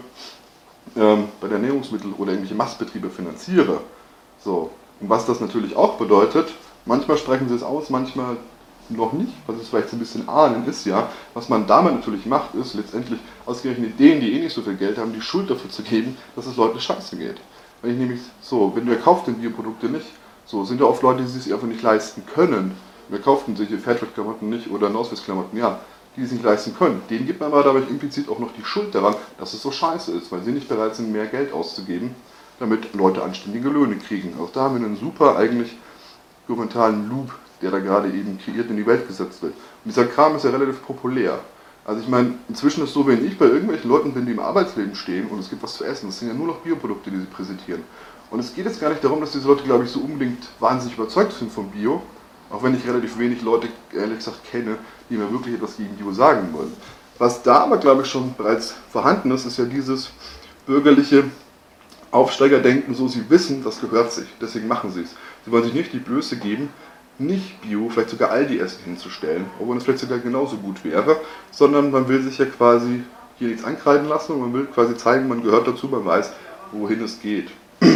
ähm, bei der Ernährungsmittel- oder irgendwelche Mastbetriebe finanziere. So. Und was das natürlich auch bedeutet, manchmal sprechen sie es aus, manchmal noch nicht, was es vielleicht so ein bisschen ahnen ist, ja. Was man damit natürlich macht, ist letztendlich ausgerechnet denen, die eh nicht so viel Geld haben, die Schuld dafür zu geben, dass es Leuten scheiße geht. Wenn ich nämlich so, wenn wer kauft denn Bioprodukte nicht, so sind ja oft Leute, die es sich einfach nicht leisten können. Wer kauft denn solche Fairtrade-Klamotten nicht oder North Face-Klamotten, ja, die es nicht leisten können. Denen gibt man aber dabei implizit auch noch die Schuld daran, dass es so scheiße ist, weil sie nicht bereit sind, mehr Geld auszugeben, damit Leute anständige Löhne kriegen. Auch da haben wir einen super eigentlich gouvernementalen Loop, der da gerade eben kreiert in die Welt gesetzt wird. Und dieser Kram ist ja relativ populär. Also ich meine, inzwischen ist es so, wenn ich bei irgendwelchen Leuten bin, die im Arbeitsleben stehen und es gibt was zu essen, das sind ja nur noch Bioprodukte, die sie präsentieren. Und es geht jetzt gar nicht darum, dass diese Leute, glaube ich, so unbedingt wahnsinnig überzeugt sind vom Bio, auch wenn ich relativ wenig Leute, ehrlich gesagt, kenne, die mir wirklich etwas gegen Bio sagen wollen. Was da aber, glaube ich, schon bereits vorhanden ist, ist ja dieses bürgerliche Aufsteigerdenken, so sie wissen, das gehört sich, deswegen machen sie es. Sie wollen sich nicht die Blöße geben, nicht Bio, vielleicht sogar Aldi-Essen hinzustellen, obwohl es vielleicht sogar genauso gut wäre, sondern man will sich ja quasi hier nichts ankreiden lassen und man will quasi zeigen, man gehört dazu, man weiß, wohin es geht.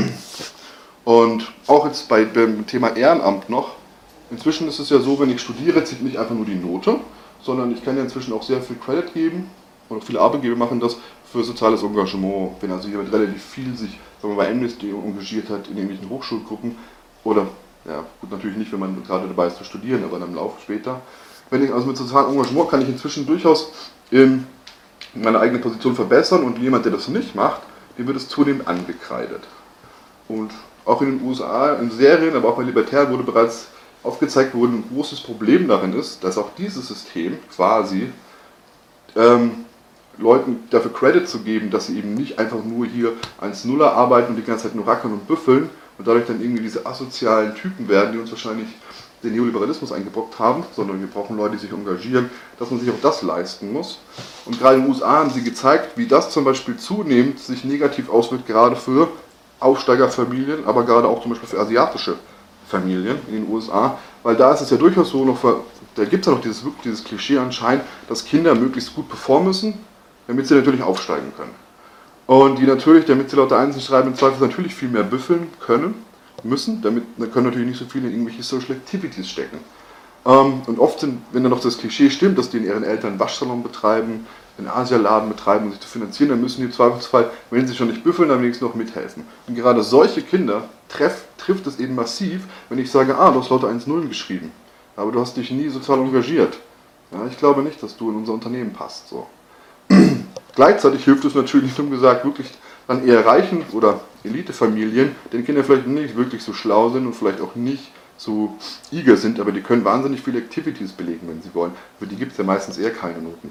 Und auch jetzt bei dem Thema Ehrenamt noch, inzwischen ist es ja so, wenn ich studiere, zählt nicht einfach nur die Note, sondern ich kann ja inzwischen auch sehr viel Credit geben und viele Arbeitgeber machen das für soziales Engagement. Wenn also jemand relativ viel sich, wenn man bei Amnesty engagiert hat, in irgendwelchen Hochschulgruppen oder, ja gut, natürlich nicht, wenn man gerade dabei ist zu studieren, aber dann im Lauf später. Wenn ich also mit sozialem Engagement kann ich inzwischen durchaus in meine eigene Position verbessern und jemand, der das nicht macht, dem wird es zunehmend angekreidet. Und auch in den U S A, in Serien, aber auch bei Libertären wurde bereits aufgezeigt, wo ein großes Problem darin ist, dass auch dieses System quasi ähm, Leuten dafür Credit zu geben, dass sie eben nicht einfach nur hier als Nuller arbeiten und die ganze Zeit nur rackern und büffeln und dadurch dann irgendwie diese asozialen Typen werden, die uns wahrscheinlich den Neoliberalismus eingebrockt haben, sondern wir brauchen Leute, die sich engagieren, dass man sich auch das leisten muss. Und gerade in den U S A haben sie gezeigt, wie das zum Beispiel zunehmend sich negativ auswirkt, gerade für Aufsteigerfamilien, aber gerade auch zum Beispiel für asiatische Familien in den U S A, weil da ist es ja durchaus so, noch, da gibt es ja noch dieses, dieses Klischee anscheinend, dass Kinder möglichst gut performen müssen, damit sie natürlich aufsteigen können. Und die natürlich, damit sie lauter Einsen schreiben, im Zweifel natürlich viel mehr büffeln können, müssen, damit dann können natürlich nicht so viele in irgendwelche Social Activities stecken. Und oft sind, wenn dann noch das Klischee stimmt, dass die in ihren Eltern einen Waschsalon betreiben, einen Asialaden betreiben, um sich zu finanzieren, dann müssen die im Zweifelsfall, wenn sie schon nicht büffeln, dann wenigstens noch mithelfen. Und gerade solche Kinder treff, trifft es eben massiv, wenn ich sage, ah, du hast lauter eins null geschrieben, aber du hast dich nie sozial engagiert. Ja, ich glaube nicht, dass du in unser Unternehmen passt. So. Gleichzeitig hilft es natürlich, dumm gesagt, wirklich dann eher reichen oder Elitefamilien, deren Kinder vielleicht nicht wirklich so schlau sind und vielleicht auch nicht so eager sind, aber die können wahnsinnig viele Activities belegen, wenn sie wollen. Für die gibt es ja meistens eher keine Noten.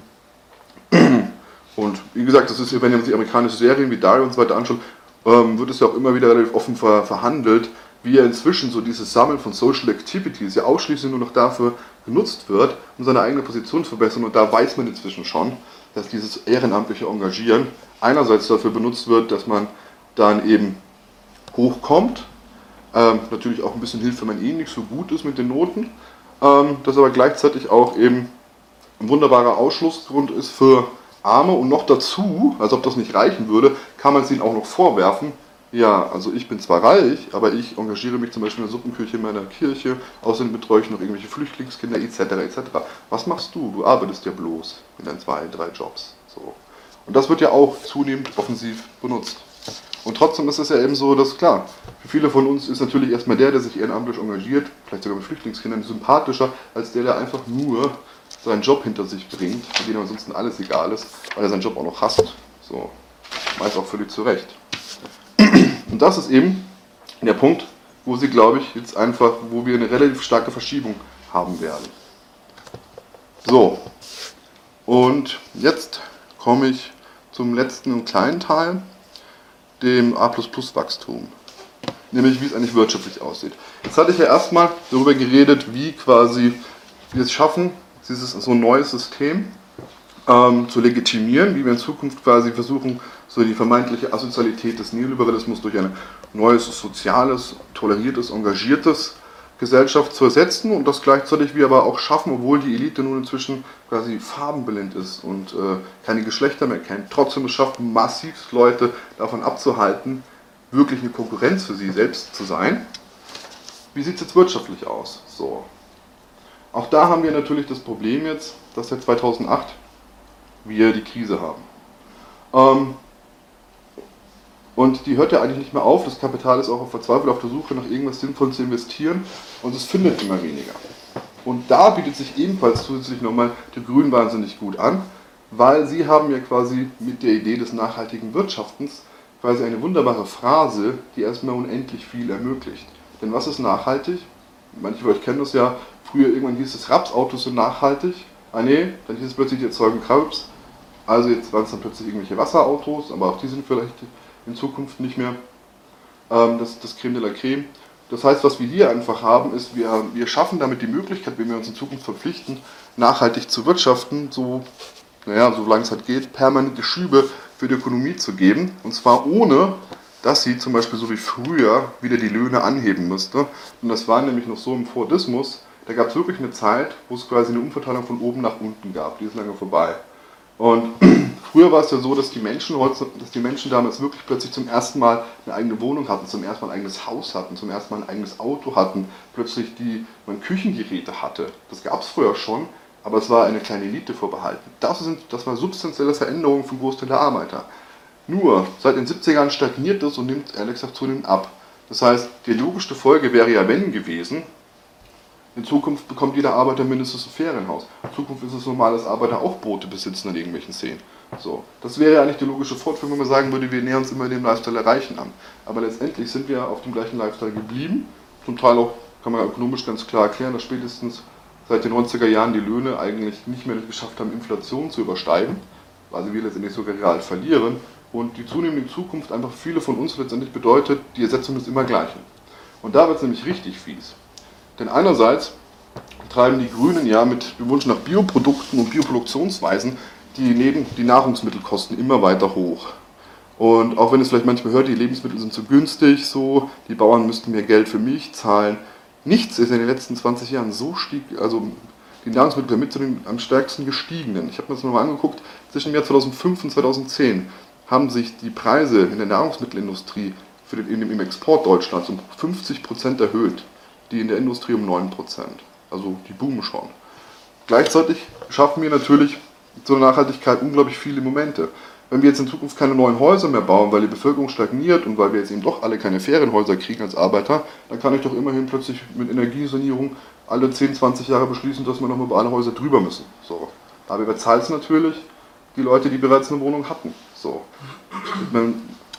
Und wie gesagt, das ist, wenn man sich amerikanische Serien wie Dario und so weiter anschaut, ähm, wird es ja auch immer wieder relativ offen ver verhandelt, wie ja inzwischen so dieses Sammeln von Social Activities ja ausschließlich nur noch dafür genutzt wird, um seine eigene Position zu verbessern. Und da weiß man inzwischen schon, dass dieses ehrenamtliche Engagieren einerseits dafür benutzt wird, dass man dann eben hochkommt, ähm, natürlich auch ein bisschen hilft, wenn man eh nicht so gut ist mit den Noten, ähm, das aber gleichzeitig auch eben ein wunderbarer Ausschlussgrund ist für Arme und noch dazu, als ob das nicht reichen würde, kann man es ihnen auch noch vorwerfen, ja, also ich bin zwar reich, aber ich engagiere mich zum Beispiel in der Suppenküche in meiner Kirche, außerdem betreue ich noch irgendwelche Flüchtlingskinder et cetera et cetera. Was machst du? Du arbeitest ja bloß in deinen zwei, drei Jobs. So. Und das wird ja auch zunehmend offensiv benutzt. Und trotzdem ist es ja eben so, dass klar, für viele von uns ist natürlich erstmal der, der sich ehrenamtlich engagiert, vielleicht sogar mit Flüchtlingskindern, sympathischer als der, der einfach nur seinen Job hinter sich bringt, für den ansonsten alles egal ist, weil er seinen Job auch noch hasst. So. Meist auch völlig zu Recht. Und das ist eben der Punkt, wo sie, glaube ich, jetzt einfach, wo wir eine relativ starke Verschiebung haben werden. So, und jetzt komme ich zum letzten und kleinen Teil, dem A plus plus Wachstum. Nämlich, wie es eigentlich wirtschaftlich aussieht. Jetzt hatte ich ja erstmal darüber geredet, wie quasi wir es schaffen, dieses so ein neues System ähm, zu legitimieren, wie wir in Zukunft quasi versuchen, so die vermeintliche Asozialität des Neoliberalismus durch ein neues, soziales, toleriertes, engagiertes Gesellschaft zu ersetzen und das gleichzeitig wir aber auch schaffen, obwohl die Elite nun inzwischen quasi farbenblind ist und äh, keine Geschlechter mehr kennt. Trotzdem es schafft, massiv Leute davon abzuhalten, wirklich eine Konkurrenz für sie selbst zu sein. Wie sieht es jetzt wirtschaftlich aus? So. Auch da haben wir natürlich das Problem jetzt, dass seit zweitausendacht wir die Krise haben. Ähm, Und die hört ja eigentlich nicht mehr auf. Das Kapital ist auch auf verzweifelt auf der Suche nach irgendwas Sinnvollem zu investieren und es findet immer weniger. Und da bietet sich ebenfalls zusätzlich nochmal die Grünen wahnsinnig gut an, weil sie haben ja quasi mit der Idee des nachhaltigen Wirtschaftens quasi eine wunderbare Phrase, die erstmal unendlich viel ermöglicht. Denn was ist nachhaltig? Manche von euch kennen das ja, früher irgendwann hieß es, Rapsautos sind nachhaltig. Ah nee, dann hieß es plötzlich, die erzeugen Krebs. Also jetzt waren es dann plötzlich irgendwelche Wasserautos, aber auch die sind vielleicht in Zukunft nicht mehr ähm, das, das Creme de la Creme. Das heißt, was wir hier einfach haben, ist, wir, wir schaffen damit die Möglichkeit, wenn wir uns in Zukunft verpflichten, nachhaltig zu wirtschaften, so, naja, solange es halt geht, permanente Schübe für die Ökonomie zu geben. Und zwar ohne, dass sie zum Beispiel so wie früher wieder die Löhne anheben müsste. Und das war nämlich noch so im Fordismus, da gab es wirklich eine Zeit, wo es quasi eine Umverteilung von oben nach unten gab. Die ist lange vorbei. Und früher war es ja so, dass die Menschen heute, dass die Menschen damals wirklich plötzlich zum ersten Mal eine eigene Wohnung hatten, zum ersten Mal ein eigenes Haus hatten, zum ersten Mal ein eigenes Auto hatten, plötzlich die man Küchengeräte hatte. Das gab es früher schon, aber es war eine kleine Elite vorbehalten. Das sind, das war substanzielle Veränderung vom Großteil der Arbeiter. Nur, seit den siebzigern stagniert das und nimmt ehrlich gesagt zunehmend ab. Das heißt, die logischste Folge wäre ja wenn gewesen, in Zukunft bekommt jeder Arbeiter mindestens ein Ferienhaus. In Zukunft ist es normal, dass Arbeiter auch Boote besitzen in irgendwelchen Szenen. So. Das wäre ja eigentlich die logische Fortführung, wenn man sagen würde, wir nähern uns immer dem Lifestyle der Reichen an. Aber letztendlich sind wir auf dem gleichen Lifestyle geblieben. Zum Teil auch, kann man ökonomisch ganz klar erklären, dass spätestens seit den neunziger Jahren die Löhne eigentlich nicht mehr geschafft haben, Inflation zu übersteigen. Also wir letztendlich sogar real verlieren. Und die zunehmende Zukunft einfach viele von uns letztendlich bedeutet, die Ersetzung ist immer gleiche. Und da wird es nämlich richtig fies. Denn einerseits treiben die Grünen ja mit dem Wunsch nach Bioprodukten und Bioproduktionsweisen die, neben, die Nahrungsmittelkosten immer weiter hoch. Und auch wenn es vielleicht manchmal hört, die Lebensmittel sind zu günstig, so, die Bauern müssten mehr Geld für Milch zahlen. Nichts ist in den letzten zwanzig Jahren so stieg, also die Nahrungsmittel mit zu den am stärksten gestiegenen. Ich habe mir das nochmal angeguckt, zwischen dem Jahr zweitausendfünf und zweitausendzehn haben sich die Preise in der Nahrungsmittelindustrie für den, im Export Deutschlands um fünfzig Prozent erhöht. Die in der Industrie um neun Prozent. Also die boomen schon. Gleichzeitig schaffen wir natürlich zur Nachhaltigkeit unglaublich viele Momente. Wenn wir jetzt in Zukunft keine neuen Häuser mehr bauen, weil die Bevölkerung stagniert und weil wir jetzt eben doch alle keine Ferienhäuser kriegen als Arbeiter, dann kann ich doch immerhin plötzlich mit Energiesanierung alle zehn, zwanzig Jahre beschließen, dass wir nochmal über alle Häuser drüber müssen. So. Aber wer zahlt es natürlich? Die Leute, die bereits eine Wohnung hatten. So.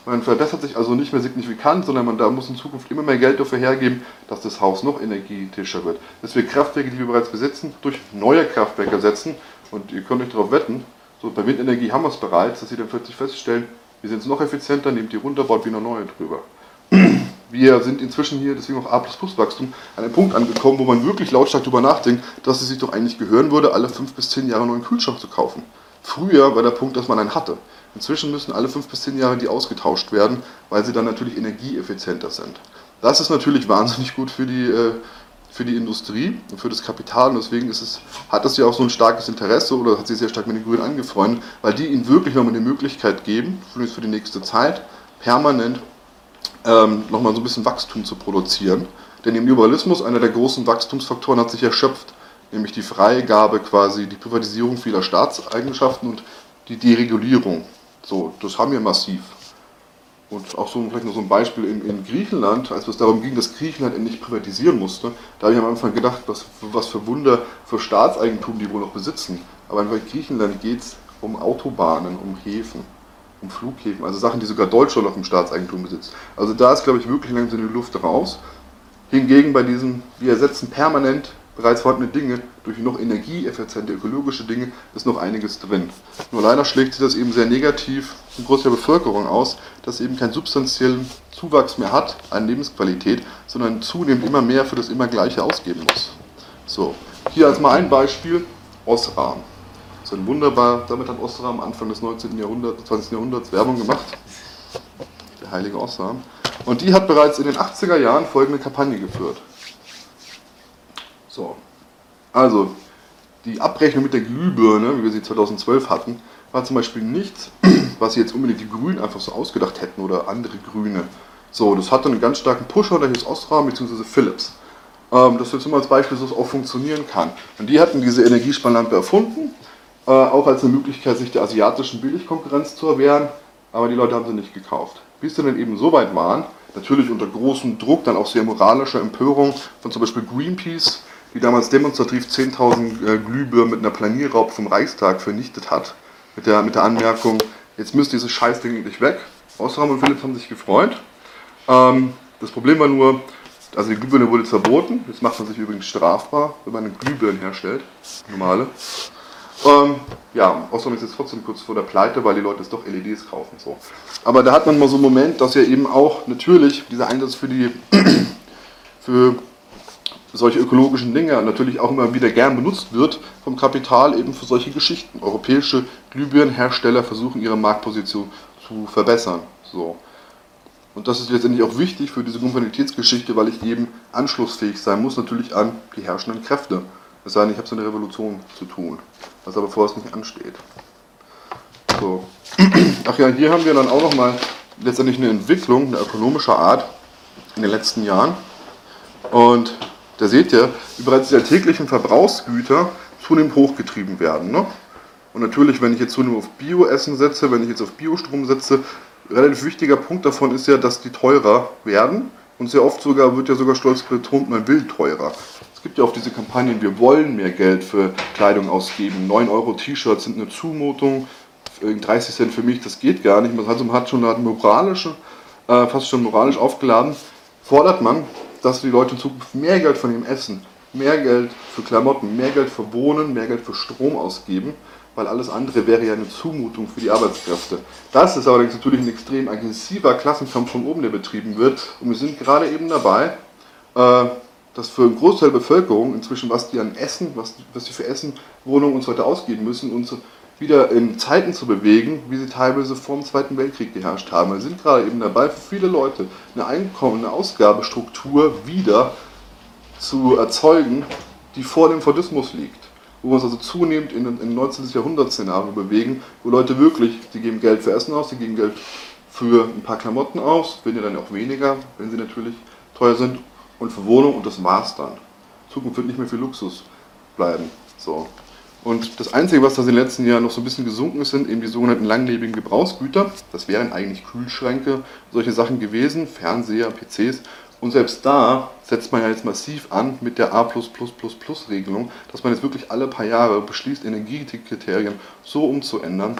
Man verbessert sich also nicht mehr signifikant, sondern man da muss in Zukunft immer mehr Geld dafür hergeben, dass das Haus noch energetischer wird. Dass wir Kraftwerke, die wir bereits besitzen, durch neue Kraftwerke ersetzen. Und ihr könnt euch darauf wetten, so bei Windenergie haben wir es bereits, dass sie dann plötzlich feststellen, wir sind es noch effizienter, nehmt die runter, baut wieder neue drüber. Wir sind inzwischen hier, deswegen auch A plus plus Wachstum, an einem Punkt angekommen, wo man wirklich lautstark darüber nachdenkt, dass es sich doch eigentlich gehören würde, alle fünf bis zehn Jahre einen neuen Kühlschrank zu kaufen. Früher war der Punkt, dass man einen hatte. Inzwischen müssen alle fünf bis zehn Jahre die ausgetauscht werden, weil sie dann natürlich energieeffizienter sind. Das ist natürlich wahnsinnig gut für die, äh, für die Industrie und für das Kapital, und deswegen ist es, hat es ja auch so ein starkes Interesse oder hat sich sehr stark mit den Grünen angefreundet, weil die ihnen wirklich nochmal die Möglichkeit geben, für die nächste Zeit permanent ähm, nochmal so ein bisschen Wachstum zu produzieren. Denn im Liberalismus, einer der großen Wachstumsfaktoren, hat sich erschöpft, nämlich die Freigabe quasi, die Privatisierung vieler Staatseigenschaften und die Deregulierung. So, das haben wir massiv. Und auch so vielleicht noch so ein Beispiel in, in Griechenland, als es darum ging, dass Griechenland endlich privatisieren musste, da habe ich am Anfang gedacht, was, was für Wunder für Staatseigentum die wohl noch besitzen. Aber in Griechenland geht es um Autobahnen, um Häfen, um Flughäfen, also Sachen, die sogar Deutschland noch im Staatseigentum besitzt. Also da ist, glaube ich, wirklich langsam die Luft raus. Hingegen bei diesem, wir ersetzen permanent bereits vorhandene Dinge durch noch energieeffiziente, ökologische Dinge, ist noch einiges drin. Nur leider schlägt sich das eben sehr negativ im Großteil der Bevölkerung aus, dass sie eben keinen substanziellen Zuwachs mehr hat an Lebensqualität, sondern zunehmend immer mehr für das immer Gleiche ausgeben muss. So, hier als mal ein Beispiel, Osram. So ein wunderbar, damit hat Osram Anfang des neunzehnten Jahrhunderts, zwanzigsten Jahrhunderts Werbung gemacht. Der heilige Osram. Und die hat bereits in den achtziger Jahren folgende Kampagne geführt. So, also die Abrechnung mit der Glühbirne, wie wir sie zweitausendzwölf hatten, war zum Beispiel nichts, was jetzt unbedingt die Grünen einfach so ausgedacht hätten oder andere Grüne. So, das hatte einen ganz starken Pusher, der hieß Osram bzw. Philips. Ähm, das jetzt immer als Beispiel, dass es auch funktionieren kann. Und die hatten diese Energiesparlampe erfunden, äh, auch als eine Möglichkeit, sich der asiatischen Billigkonkurrenz zu erwehren, aber die Leute haben sie nicht gekauft. Bis sie dann eben so weit waren, natürlich unter großem Druck, dann auch sehr moralischer Empörung von zum Beispiel Greenpeace, die damals demonstrativ zehntausend äh, Glühbirnen mit einer Planierraub vom Reichstag vernichtet hat, mit der, mit der Anmerkung, jetzt müsst dieses Scheißding endlich weg. Osram und Philips haben sich gefreut. Ähm, das Problem war nur, also die Glühbirne wurde jetzt verboten, jetzt macht man sich übrigens strafbar, wenn man eine Glühbirne herstellt, normale. Ähm, ja, Osram ist jetzt trotzdem kurz vor der Pleite, weil die Leute jetzt doch L E Ds kaufen. So. Aber da hat man mal so einen Moment, dass ja eben auch natürlich dieser Einsatz für die für solche ökologischen Dinge natürlich auch immer wieder gern benutzt wird vom Kapital eben für solche Geschichten. Europäische Glühbirnenhersteller versuchen ihre Marktposition zu verbessern. So. Und das ist letztendlich auch wichtig für diese Kompatibilitätsgeschichte, weil ich eben anschlussfähig sein muss natürlich an die herrschenden Kräfte. Es sei denn, ich habe so eine Revolution zu tun, was aber vorerst nicht ansteht. So. Ach ja, hier haben wir dann auch nochmal letztendlich eine Entwicklung, eine ökonomische Art in den letzten Jahren. Und da seht ihr, wie bereits die alltäglichen Verbrauchsgüter zunehmend hochgetrieben werden. Ne? Und natürlich, wenn ich jetzt zunehmend auf Bioessen setze, wenn ich jetzt auf Biostrom setze, relativ wichtiger Punkt davon ist ja, dass die teurer werden. Und sehr oft sogar wird ja sogar stolz betont, man will teurer. Es gibt ja auch diese Kampagnen, wir wollen mehr Geld für Kleidung ausgeben. neun Euro T-Shirts sind eine Zumutung, dreißig Cent für mich, das geht gar nicht. Also man hat schon eine moralische, äh, fast schon moralisch aufgeladen, fordert man, dass die Leute in Zukunft mehr Geld von dem Essen, mehr Geld für Klamotten, mehr Geld für Wohnen, mehr Geld für Strom ausgeben, weil alles andere wäre ja eine Zumutung für die Arbeitskräfte. Das ist allerdings natürlich ein extrem aggressiver Klassenkampf von oben, der betrieben wird, und wir sind gerade eben dabei, äh, dass für einen Großteil der Bevölkerung inzwischen, was die an Essen, was, was sie für Essen, Wohnungen und so weiter ausgeben müssen, uns wieder in Zeiten zu bewegen, wie sie teilweise vor dem Zweiten Weltkrieg geherrscht haben. Wir sind gerade eben dabei, für viele Leute eine Einkommen-, eine Ausgabestruktur wieder zu erzeugen, die vor dem Fordismus liegt. Wo wir uns also zunehmend in ein neunzehnten. Jahrhundert-Szenario bewegen, wo Leute wirklich, die geben Geld für Essen aus, die geben Geld für ein paar Klamotten aus, werden ja dann auch weniger, wenn sie natürlich teuer sind, und für Wohnung, und das war's dann. In Zukunft wird nicht mehr viel Luxus bleiben. So. Und das Einzige, was da in den letzten Jahren noch so ein bisschen gesunken ist, sind eben die sogenannten langlebigen Gebrauchsgüter. Das wären eigentlich Kühlschränke, solche Sachen gewesen, Fernseher, P Cs. Und selbst da setzt man ja jetzt massiv an mit der A plus plus plus plus Regelung, dass man jetzt wirklich alle paar Jahre beschließt, Energiekriterien so umzuändern,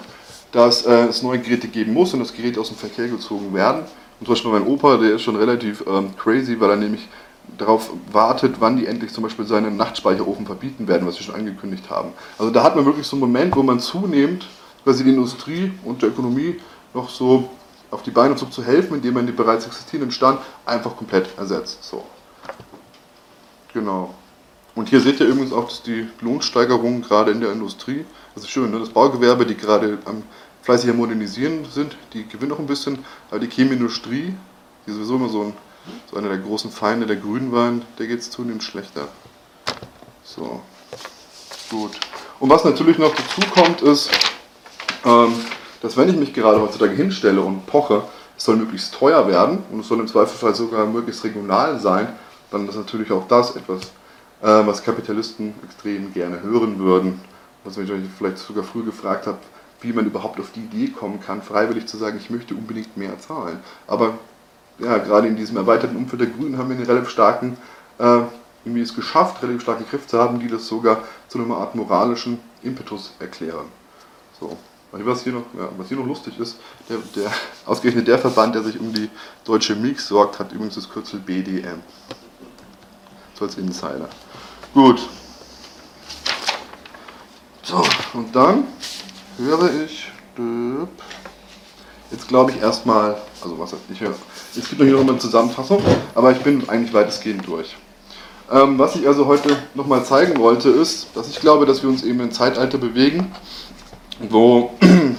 dass äh, es neue Geräte geben muss und dass Geräte aus dem Verkehr gezogen werden. Und zum Beispiel mein Opa, der ist schon relativ ähm, crazy, weil er nämlich darauf wartet, wann die endlich zum Beispiel seinen Nachtspeicherofen verbieten werden, was sie schon angekündigt haben. Also da hat man wirklich so einen Moment, wo man zunehmend quasi die Industrie und der Ökonomie noch so auf die Beine zu helfen, indem man den bereits existierenden Stand einfach komplett ersetzt. So. Genau. Und hier seht ihr übrigens auch, dass die Lohnsteigerungen gerade in der Industrie, das ist schön, ne? Das Baugewerbe, die gerade am fleißig am Modernisieren sind, die gewinnen noch ein bisschen, aber die Chemieindustrie, die sowieso immer so, ein, so einer der großen Feinde der Grünen waren, der geht es zunehmend schlechter. So, gut. Und was natürlich noch dazu kommt, ist, ähm, dass wenn ich mich gerade heutzutage hinstelle und poche, es soll möglichst teuer werden und es soll im Zweifelsfall sogar möglichst regional sein, dann ist natürlich auch das etwas, äh, was Kapitalisten extrem gerne hören würden. Was ich euch vielleicht sogar früh gefragt habe, wie man überhaupt auf die Idee kommen kann, freiwillig zu sagen, ich möchte unbedingt mehr zahlen. Aber ja, gerade in diesem erweiterten Umfeld der Grünen haben wir einen relativ starken, äh, irgendwie es geschafft, relativ starke Kräfte zu haben, die das sogar zu einer Art moralischen Impetus erklären. So. Was hier noch, ja, was hier noch lustig ist, der, der, ausgerechnet der Verband, der sich um die deutsche Milch sorgt, hat übrigens das Kürzel B D M. So als Insider. Gut. So, und dann höre ich, jetzt glaube ich erstmal, also was heißt ich höre, es gibt noch hier nochmal eine Zusammenfassung, aber ich bin eigentlich weitestgehend durch. Ähm, was ich also heute nochmal zeigen wollte, ist, dass ich glaube, dass wir uns eben in ein Zeitalter bewegen, wo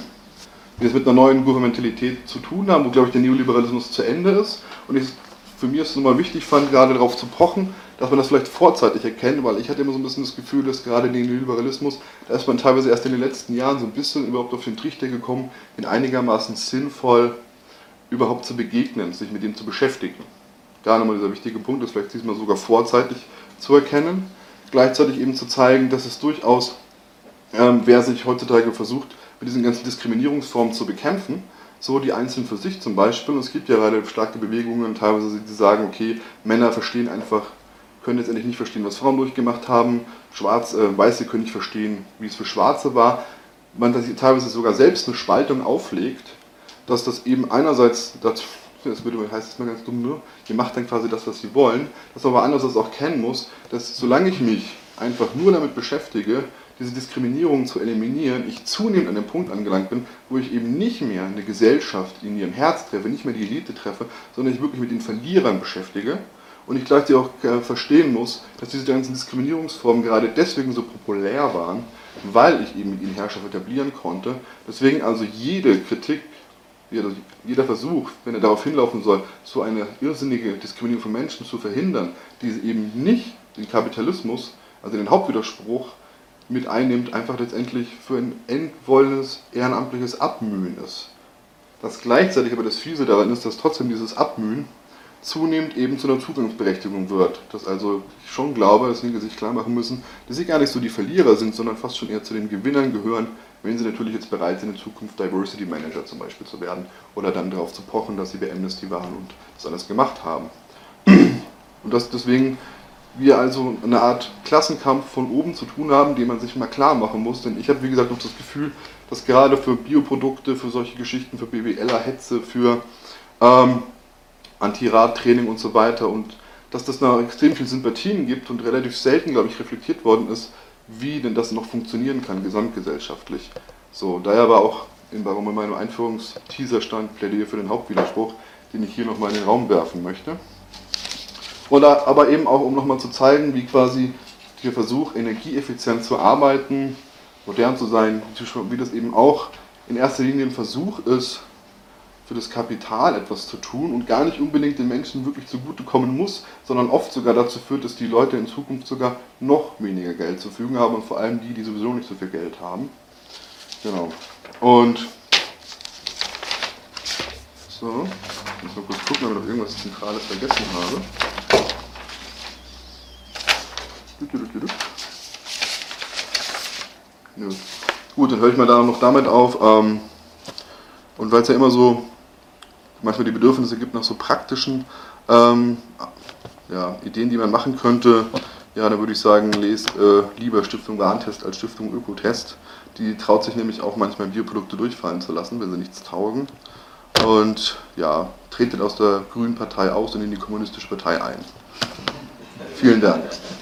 wir es mit einer neuen Gouvernementalität zu tun haben, wo, glaube ich, der Neoliberalismus zu Ende ist. Und ich, für mich ist es nochmal wichtig, fand, gerade darauf zu pochen, dass man das vielleicht vorzeitig erkennt, weil ich hatte immer so ein bisschen das Gefühl, dass gerade den Neoliberalismus, da ist man teilweise erst in den letzten Jahren so ein bisschen überhaupt auf den Trichter gekommen, ihn einigermaßen sinnvoll überhaupt zu begegnen, sich mit dem zu beschäftigen. Da nochmal dieser wichtige Punkt ist, vielleicht diesmal sogar vorzeitig zu erkennen, gleichzeitig eben zu zeigen, dass es durchaus Ähm, wer sich heutzutage versucht, mit diesen ganzen Diskriminierungsformen zu bekämpfen, so die Einzelnen für sich zum Beispiel, und es gibt ja relativ starke Bewegungen, teilweise die sagen, okay, Männer verstehen einfach, können letztendlich nicht verstehen, was Frauen durchgemacht haben, Schwarz, äh, Weiße können nicht verstehen, wie es für Schwarze war, man das teilweise sogar selbst eine Spaltung auflegt, dass das eben einerseits, das, das heißt es mal ganz dumm, ne? Ihr macht dann quasi das, was sie wollen, dass aber andererseits auch kennen muss, dass solange ich mich einfach nur damit beschäftige, diese Diskriminierung zu eliminieren, ich zunehmend an dem Punkt angelangt bin, wo ich eben nicht mehr eine Gesellschaft in ihrem Herz treffe, nicht mehr die Elite treffe, sondern ich wirklich mit den Verlierern beschäftige und ich gleichzeitig auch äh, verstehen muss, dass diese ganzen Diskriminierungsformen gerade deswegen so populär waren, weil ich eben mit ihnen Herrschaft etablieren konnte. Deswegen also jede Kritik, jeder, jeder Versuch, wenn er darauf hinlaufen soll, so eine irrsinnige Diskriminierung von Menschen zu verhindern, die eben nicht den Kapitalismus, also den Hauptwiderspruch, mit einnimmt, einfach letztendlich für ein endwollendes, ehrenamtliches Abmühen ist. Das gleichzeitig aber das Fiese daran ist, dass trotzdem dieses Abmühen zunehmend eben zu einer Zugangsberechtigung wird. Dass also ich schon glaube, dass wir sich klar machen müssen, dass sie gar nicht so die Verlierer sind, sondern fast schon eher zu den Gewinnern gehören, wenn sie natürlich jetzt bereit sind, in Zukunft Diversity Manager zum Beispiel zu werden oder dann darauf zu pochen, dass sie bei Amnesty waren und das alles gemacht haben. Und das deswegen wir also eine Art Klassenkampf von oben zu tun haben, den man sich mal klar machen muss. Denn ich habe, wie gesagt, noch das Gefühl, dass gerade für Bioprodukte, für solche Geschichten, für B W L er, Hetze, für ähm, Anti-Rad-Training und so weiter und dass das noch extrem viel Sympathien gibt und relativ selten, glaube ich, reflektiert worden ist, wie denn das noch funktionieren kann, gesamtgesellschaftlich. So, daher war auch, warum in meinem Einführungsteaser stand, Plädier für den Hauptwiderspruch, den ich hier nochmal in den Raum werfen möchte. Oder aber eben auch, um nochmal zu zeigen, wie quasi der Versuch, energieeffizient zu arbeiten, modern zu sein, wie das eben auch in erster Linie ein Versuch ist, für das Kapital etwas zu tun und gar nicht unbedingt den Menschen wirklich zugutekommen muss, sondern oft sogar dazu führt, dass die Leute in Zukunft sogar noch weniger Geld zur Verfügung haben und vor allem die, die sowieso nicht so viel Geld haben. Genau. Und so, ich muss mal kurz gucken, ob ich noch irgendwas Zentrales vergessen habe. Ja. Gut, dann höre ich mal da noch damit auf. Ähm, und weil es ja immer so manchmal die Bedürfnisse gibt nach so praktischen ähm, ja, Ideen, die man machen könnte, Ja, dann würde ich sagen, lest äh, lieber Stiftung Warentest als Stiftung Ökotest. Die traut sich nämlich auch manchmal Bioprodukte durchfallen zu lassen, wenn sie nichts taugen. Und ja, tretet aus der Grünen Partei aus und in die Kommunistische Partei ein. Vielen Dank.